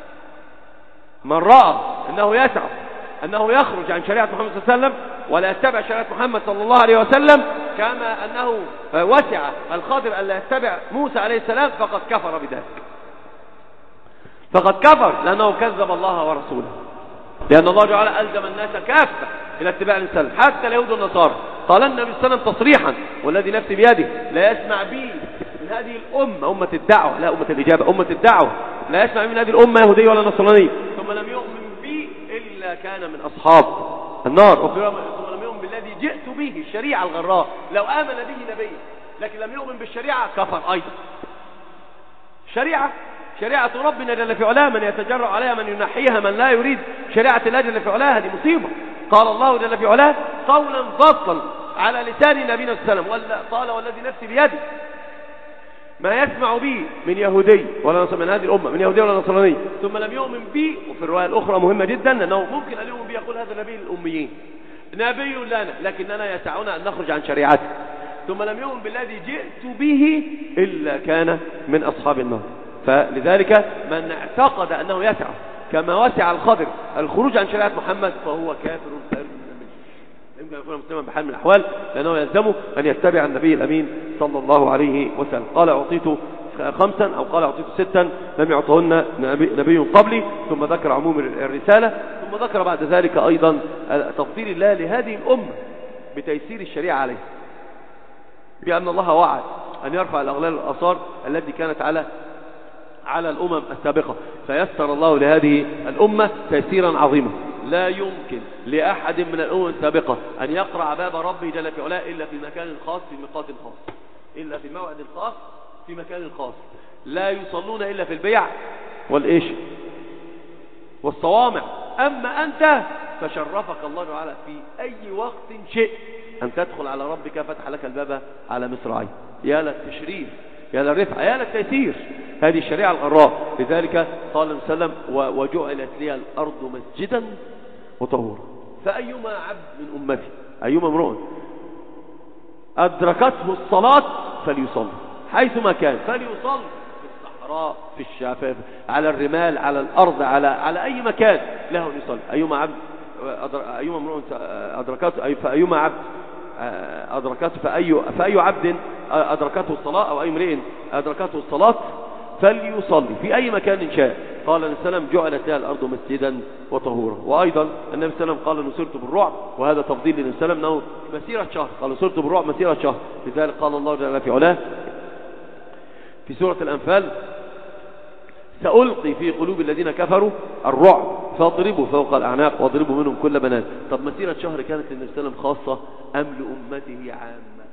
من رأى أنه يسعه أنه يخرج عن شريعة محمد صلى الله عليه وسلم ولا يتبع شريعة محمد صلى الله عليه وسلم كما أنه وسع الخضر ألا يتبع موسى عليه السلام فقد كفر بذلك فقد كفر لأنه كذب الله ورسوله. لأن الله تعالى ألزم الناس كافة إلى اتباع الإنسان حتى اليهود والنصارى. قال النبي صلى الله عليه وسلم تصريحا والذي نفسي بيده لا يسمع بي من هذه الأمة أمة الدعوة لا أمة الإجابة أمة الدعوة لا يسمع من هذه الأمة يهودية ولا نصرانية ثم لم يؤمن بي إلا كان من أصحاب النار. ثم لم يؤمن بالذي جئت به الشريعة الغراء. لو آمن به نبي لكن لم يؤمن بالشريعة كفر أيضا. شريعة شريعة ربنا جل في علاه من يتجرأ عليها من ينحيها من لا يريد شريعة الله جل في علاه هذه مصيبة. قال الله جل في علاه قولا فصلا على لسان نبينا صلى الله عليه وسلم قال والذي نفسي بيده ما يسمع بي من يهودي ولا نصراني من هذه الأمة من يهودي ولا نصراني ثم لم يؤمن بي. وفي الرواية الأخرى مهمة جدا أنه ممكن أن يؤمن بي يقول هذا نبي للأميين نبي لنا لكننا يسعنا أن نخرج عن شريعته ثم لم يؤمن بالذي جئت به إلا كان من أصحاب النار. فلذلك من اعتقد أنه يسع كما وسع الخضر الخروج عن شريعة محمد فهو كافر خارج من الملة. يمكن أن يكون مسلما بحال من الأحوال لأنه يلزمه أن يتبع النبي الأمين صلى الله عليه وسلم. قال أعطيت خمسا أو قال أعطيت ستا لم يعطهن نبي قبلي ثم ذكر عموم الرسالة ثم ذكر بعد ذلك أيضا تفضيل الله لهذه الأمة بتيسير الشريعة عليه بأن الله وعد أن يرفع الأغلال والآثار التي كانت على على الأمم السابقة. فيسر الله لهذه الأمة تيسيرا عظيما لا يمكن لأحد من الأمم السابقة أن يقرع باب ربه جل في علاه إلا في مكان خاص في ميقات خاص إلا في موعد خاص في مكان خاص. لا يصلون إلا في البيع والإيش والصوامع. أما أنت فشرفك الله تعالى في أي وقت شئت أن تدخل على ربك فتح لك الباب على مصراعي. يا للتشريف يا للرفع يا للتيسير هذه الشريعة الغراء. لذلك قال النبي صلى الله عليه وسلم وجعلت لي الأرض مسجدا وطهورا. فأيما عبد من أمتي أيما امرؤ أدركته الصلاة فليصلي حيثما كان فليصلي في الصحراء في الشافاف على الرمال على الأرض على على أي مكان له أن يصلي. أيما عبد أيما امرؤ أدركته فأيما عبد أدركته فأي, فأي عبد أدركته الصلاة أو أي امرئ أدركته الصلاة فليصلي في أي مكان شاء. قال النبي صلى الله عليه وسلم جعلت لها الأرض مسجدا وطهورا. وأيضا النبي صلى الله عليه وسلم قال نصرت بالرعب، وهذا تفضيل للنبي صلى الله عليه وسلم أنه مسيرة شهر، قال نصرت بالرعب مسيرة شهر. لذلك قال الله جل في علاه في سورة الأنفال سألقي في قلوب الذين كفروا الرعب فاضربوا فوق الأعناق واضربوا منهم كل بنان. طب مسيرة شهر كانت للنبي صلى الله عليه وسلم خاصة أم لأمته عامة؟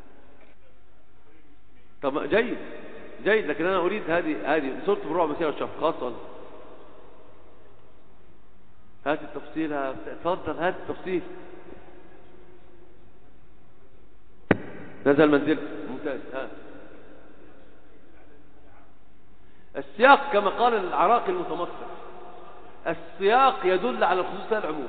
طب جيد جيد، لكن أنا أريد هذه هذه سورة بالرعب مسيرة شهر خاصة. هات التفصيل، تفضل هات التفصيل. نزل منزل ممتاز. ها السياق كما قال العراقي المتمصر، السياق يدل على الخصوص لا العموم.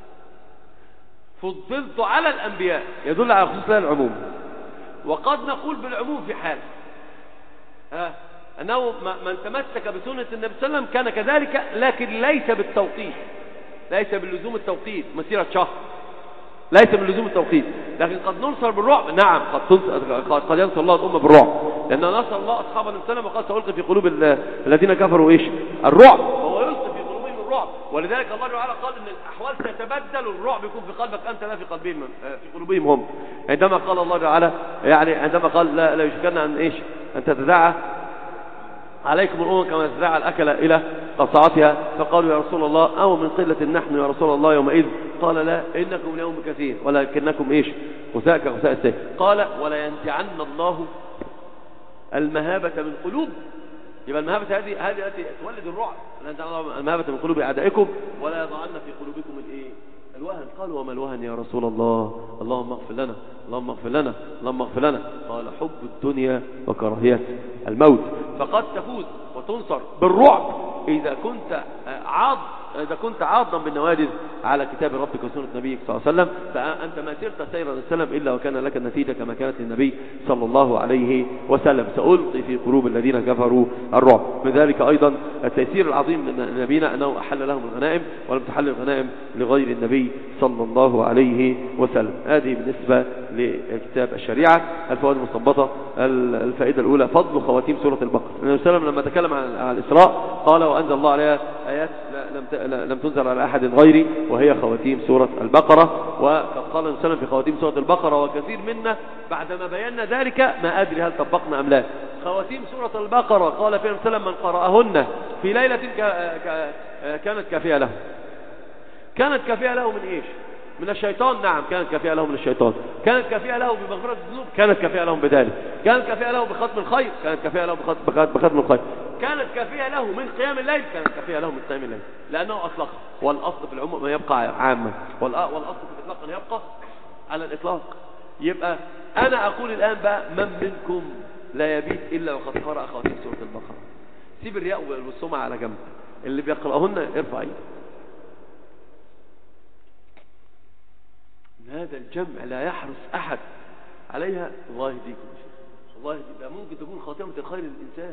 فضلت على الأنبياء يدل على الخصوص لا العموم. وقد نقول بالعموم في حال ها أنه من تمسك بسنة النبي صلى الله عليه وسلم كان كذلك، لكن ليس بالتوقيت، ليس باللزوم التوقيت مسيرة شهر، ليس باللزوم التوقيت. لكن قد ننصر بالرعب، نعم قد قد ينصر الله الأمة بالرعب، لأن نصر الله أصحاب النبي صلى الله عليه وسلم وقال سألقي في قلوب الذين كفروا إيش؟ الرعب، وهو يلقي في قلوبهم الرعب. ولذلك الله تعالى قال إن الأحوال تتبدل، الرعب يكون في قلبك أنت لا في قلبهم في قلوبهم هم. عندما قال الله تعالى يعني عندما قال لا, لا يشكلنا أن إيش؟ أن تتداعى عليكم الأمم كما تداعى الأكل إلى قصعتها، فقالوا يا رسول الله أو من قلة نحن يا رسول الله يومئذ؟ قال لا إنكم اليوم كثير ولكنكم إيش؟ غثاء كغثاء السيل. قال ولا ينزعن الله المهابة من قلوب. يبقى المهابة هذه هذه التي تولد الرعب، لا ينزعن الله المهابة من قلوب أعدائكم ولا يضعن في قلوبكم الإيه؟ الوهن. قالوا وما الوهن يا رسول الله؟ اللهم اغفر لنا اللهم اغفر لنا اللهم اغفر لنا. قال حب الدنيا وكراهية الموت. فقد تفوز وتنصر بالرعب إذا كنت عاض إذا كنت عاضا بالنوادذ على كتاب ربك وسنة نبيك صلى الله عليه وسلم، فأنت ما سرت سير السلام إلا وكان لك النتيجة كما كانت للنبي صلى الله عليه وسلم. سألقي في قلوب الذين كفروا الرعب. من ذلك أيضا التيسير العظيم من نبينا أنه أحل لهم الغنائم ولم تحل الغنائم لغير النبي صلى الله عليه وسلم. هذه بالنسبة لكتاب الشريعة. الفوائد المستنبطة: الفائدة الأولى فضل خواتيم سورة البقرة. النبي صلى الله عليه وسلم لما تكلم عن الإسراء قال وأنزل الله عليها آيات لم لم تنزل على أحد غيري وهي خواتيم سورة البقرة. وقد قال النبي صلى الله عليه وسلم في خواتيم سورة البقرة وكثير منا بعدما بينا ذلك ما أدري هل طبقنا أم لا. خواتيم سورة البقرة قال في النبي صلى الله عليه وسلم من قرأهن في ليلة كانت كافية له. كانت كافية له من إيش؟ من الشيطان. نعم كانت كافية له من الشيطان. كانت كافية له بمغفرة الذنوب. كانت كافية له بذلك. كانت كافية له بختم الخير. كانت كافية له بختم الخير. كانت كافية له من قيام الليل. كانت كافية له من قيام الليل، لأنه أطلق. والأصل في العموم ما يبقى عاما، والأصل في الإطلاق أن يبقى على الإطلاق. يبقى أنا أقول الآن بقى من منكم لا يبيت إلا وقد قرأ خواتيم سورة البقرة؟ سيب الرياء والسمعة على جنب، اللي بيقرأهن ارفع ايدك. هذا الجمع لا يحرص أحد عليها. الله يهديكم الله يهديكم. ده ممكن تكون خاتمة الخير للإنسان.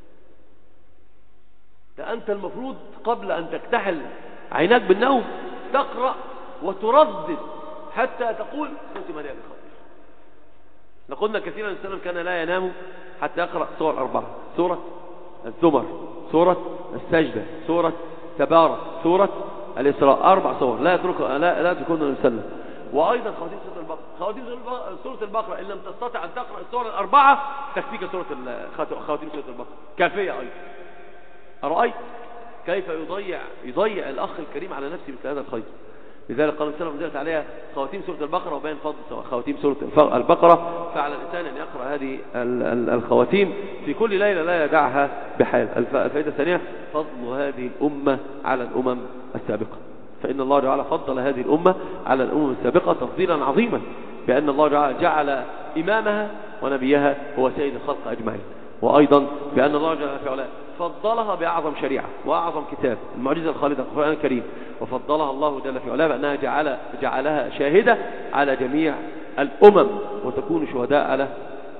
ده أنت المفروض قبل أن تكتحل عيناك بالنوم تقرأ وتردد حتى تقول ختم لي بخير. لقلنا كثيرا الإنسان كان لا ينام حتى يقرأ سور أربعة: سورة الزمر، سورة السجدة، سورة تبارك، سورة الإسراء. أربع سور لا يتركها لا لا تكون الإنسان. وأيضا خواتيم سورة البقرة. خواتيم سورة البقرة إن لم تستطع أن تقرأ السور الأربعة تكفيك سورة خواتيم سورة البقرة كافية أيضا. أرأيت كيف يضيع يضيع الأخ الكريم على نفسه مثل هذا الخير؟ لذلك قال السلام نزلت عليها خواتيم سورة البقرة وبين فضل خواتيم سورة البقرة. فعلى الإنسان أن يقرأ هذه الخواتيم في كل ليلة لا يدعها بحال. الفائدة الثانية فضل هذه الأمة على الأمم السابقة. فإن الله تعالى فضل هذه الأمة على الأمم السابقة تفضيلا عظيما، بأن الله تعالى جعل إمامها ونبيها هو سيد الخلق أجمعين. وأيضا بأن الله تعالى فضلها بأعظم شريعة وأعظم كتاب، المعجزة الخالدة القرآن الكريم. وفضلها الله جل في علاه بأنها جعل جعلها شاهدة على جميع الأمم وتكون شهداء على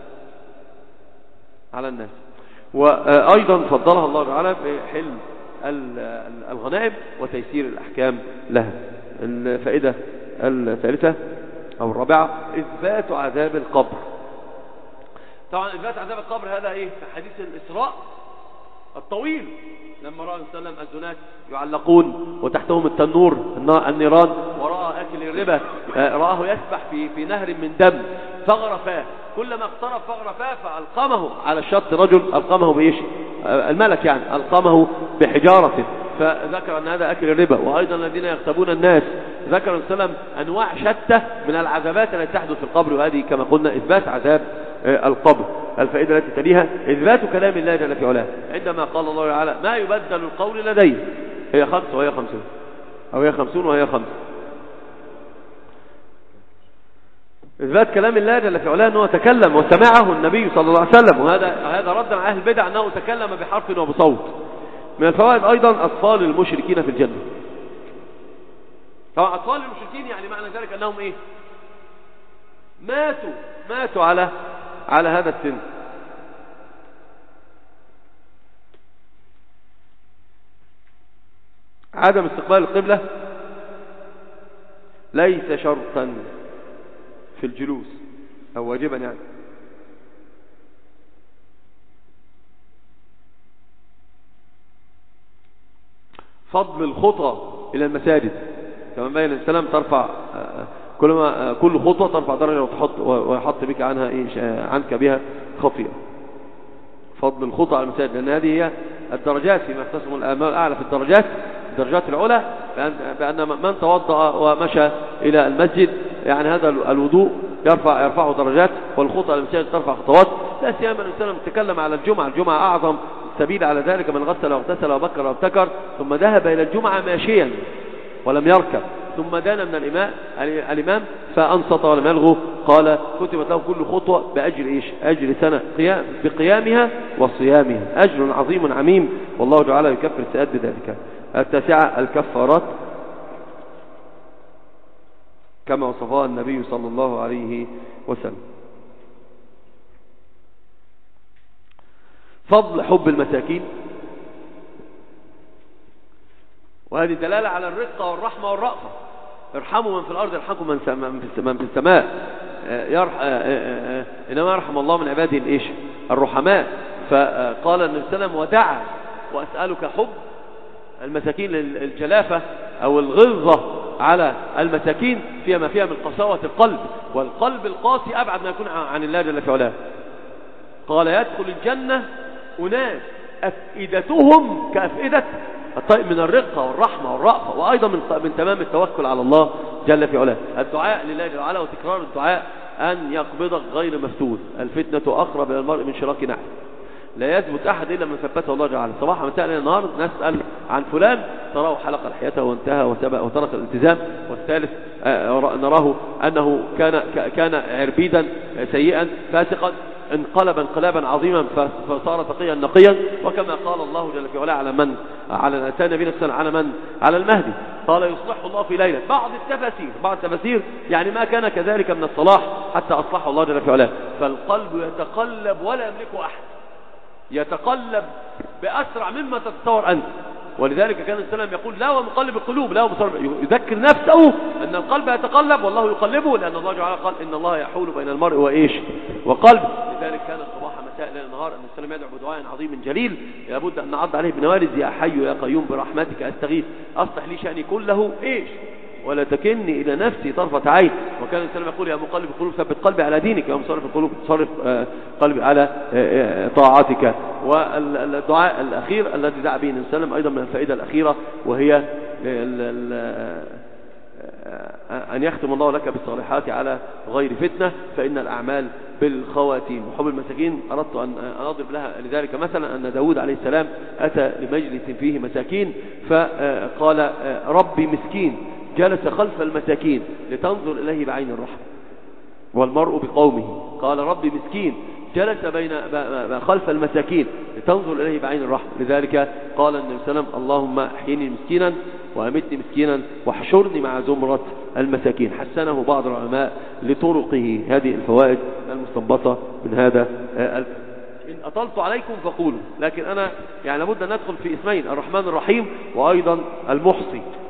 على الناس. وأيضا فضلها الله تعالى بحل الغنائم وتيسير الأحكام لها. الفائدة الثالثة أو الرابعة إثبات عذاب القبر. طبعا إثبات عذاب القبر هذا إيه في حديث الإسراء الطويل لما رأى السلام الزنات يعلقون وتحتهم التنور النيران، ورأى أكل الربا رآه يسبح في في نهر من دم فغرفاه، كلما اقترب فغرفاه فألقمه على الشط رجل ألقمه بإيش الملك يعني ألقمه بحجارة، فذكر أن هذا أكل الربا. وأيضا الذين يغتابون الناس ذكر السلام أنواع شتى من العذابات التي تحدث في القبر، وهذه كما قلنا إثبات عذاب القبر. الفائدة التي تليها إثبات كلام الله جل في علاه عندما قال الله تعالى ما يبدل القول لدي، هي خمس وهي خمسون أو هي خمسون وهي خمس. إثبات كلام الله جل في علاه أنه تكلم وسمعه النبي صلى الله عليه وسلم، وهذا هذا رد على أهل البدع أنه تكلم بحرف وبصوت. من الفوائد أيضا أطفال المشركين في الجنة. طبعا أطفال المشركين يعني معنى ذلك أنهم إيه ماتوا ماتوا على على هذا السن. عدم استقبال القبلة ليس شرطا في الجلوس أو واجبا يعني. فضل الخطى إلى المساجد كما بين السلام ترفع كلما كل خطوة ترفع درجة وتحط ويحط بك عنها إيش عنك بها خطيئة. فضل الخطى على المساجد لأن هذه هي الدرجات فيما يختصم الآمال الأعلى في الدرجات الدرجات العلى، بأن من توضأ ومشى إلى المسجد يعني هذا الوضوء يرفع يرفعه درجات، والخطى على المساجد ترفع خطوات. لا سيما الإنسان تكلم على الجمعة، الجمعة أعظم سبيل على ذلك، من غسل واغتسل وبكر وابتكر ثم ذهب إلى الجمعة ماشيا ولم يركب ثم دان من الإمام الإمام فأنصت ولم يلغو، قال كتبت له كل خطوة بأجر إيش أجر سنة قيام بقيامها وصيامها، أجر عظيم عميم والله تعالى يكفر السيئات بذلك. التاسعة الكفارات كما وصفها النبي صلى الله عليه وسلم. فضل حب المساكين، وهذه دلالة على الرقة والرحمة والرأفة. ارحموا من في الأرض يرحمكم من في السماء. إنما يرحم الله من عباده الإيش الرحماء. فقال النبي صلى الله عليه وسلم ودعا وأسألك حب المساكين للجلافة أو الغلظة على المساكين فيها ما فيها من قساوة القلب، والقلب القاسي أبعد ما يكون عن الله جل في علاه. قال يدخل الجنة أناس أفئدتهم كأفئدة الطيب من الرقة والرحمة والرأفة، وأيضا من من تمام التوكل على الله جل في علاه. الدعاء لله جل وعلا وتكرار الدعاء أن يقبضك غير مفتون. الفتنة أقرب إلى المرء من شراك نعل. لا يثبت أحد إلا من ثبته الله جل صباحا مساء ليل نهار. نسأل عن فلان تراه حلق لحيته وانتهى وسبق وترك الالتزام، والثالث نراه أنه كان كان عربيدا سيئا فاسقا انقلب انقلابا عظيما فصار تقيا نقيا. وكما قال الله جل في علاه على من على الانسان نبينا السنة على من على المهدي قال يصلحه الله في ليلة. بعض التفاسير بعض التفاسير يعني ما كان كذلك من الصلاح حتى أصلحه الله جل في علاه. فالقلب يتقلب ولا يملكه أحد، يتقلب بأسرع مما تتصور أنت. ولذلك كان السلام يقول لا ومقلب القلوب لا ومصرف، يذكر نفسه أن القلب يتقلب والله يقلبه، لأن الله تعالى قال إن الله يحول بين المرء وإيش وقلب. لذلك كان الصباح مساء ليل نهار أن السلام يدعو بدعاء عظيم جليل لابد أن نعض عليه بنوارز. يا حي يا قيوم برحمتك أستغيث أصلح لي شأني كله إيش ولا تكلني إلى نفسي طرفة عين. وكان السلام يقول يا مقلب القلوب ثبت قلبي على دينك، يا مصرف القلوب صرف قلبي على طاعتك. والدعاء الأخير الذي دعا به النبي صلى الله عليه وسلم أيضا من الفائدة الأخيرة، وهي أن يختم الله لك بالصالحات على غير فتنة، فإن الأعمال بالخواتيم. وحب المساكين أردت أن أضرب لها لذلك مثلا أن داود عليه السلام أتى لمجلس فيه مساكين فقال ربي مسكين جلس خلف المساكين لتنظر إليه بعين الرحمة، والمرء بقومه. قال ربي مسكين جلس بين خلف المساكين لتنظر إليه بعين الرحمة. لذلك قال النبي صلى الله عليه وسلم اللهم احيني مسكينا وأمتني مسكينا واحشرني مع زمرة المساكين. حسنه بعض العلماء لطرقه. هذه الفوائد المستنبطة من هذا. إن أطلت عليكم فقولوا، لكن أنا يعني لابد أن ندخل في اسمين، الرحمن الرحيم وأيضا المحصي.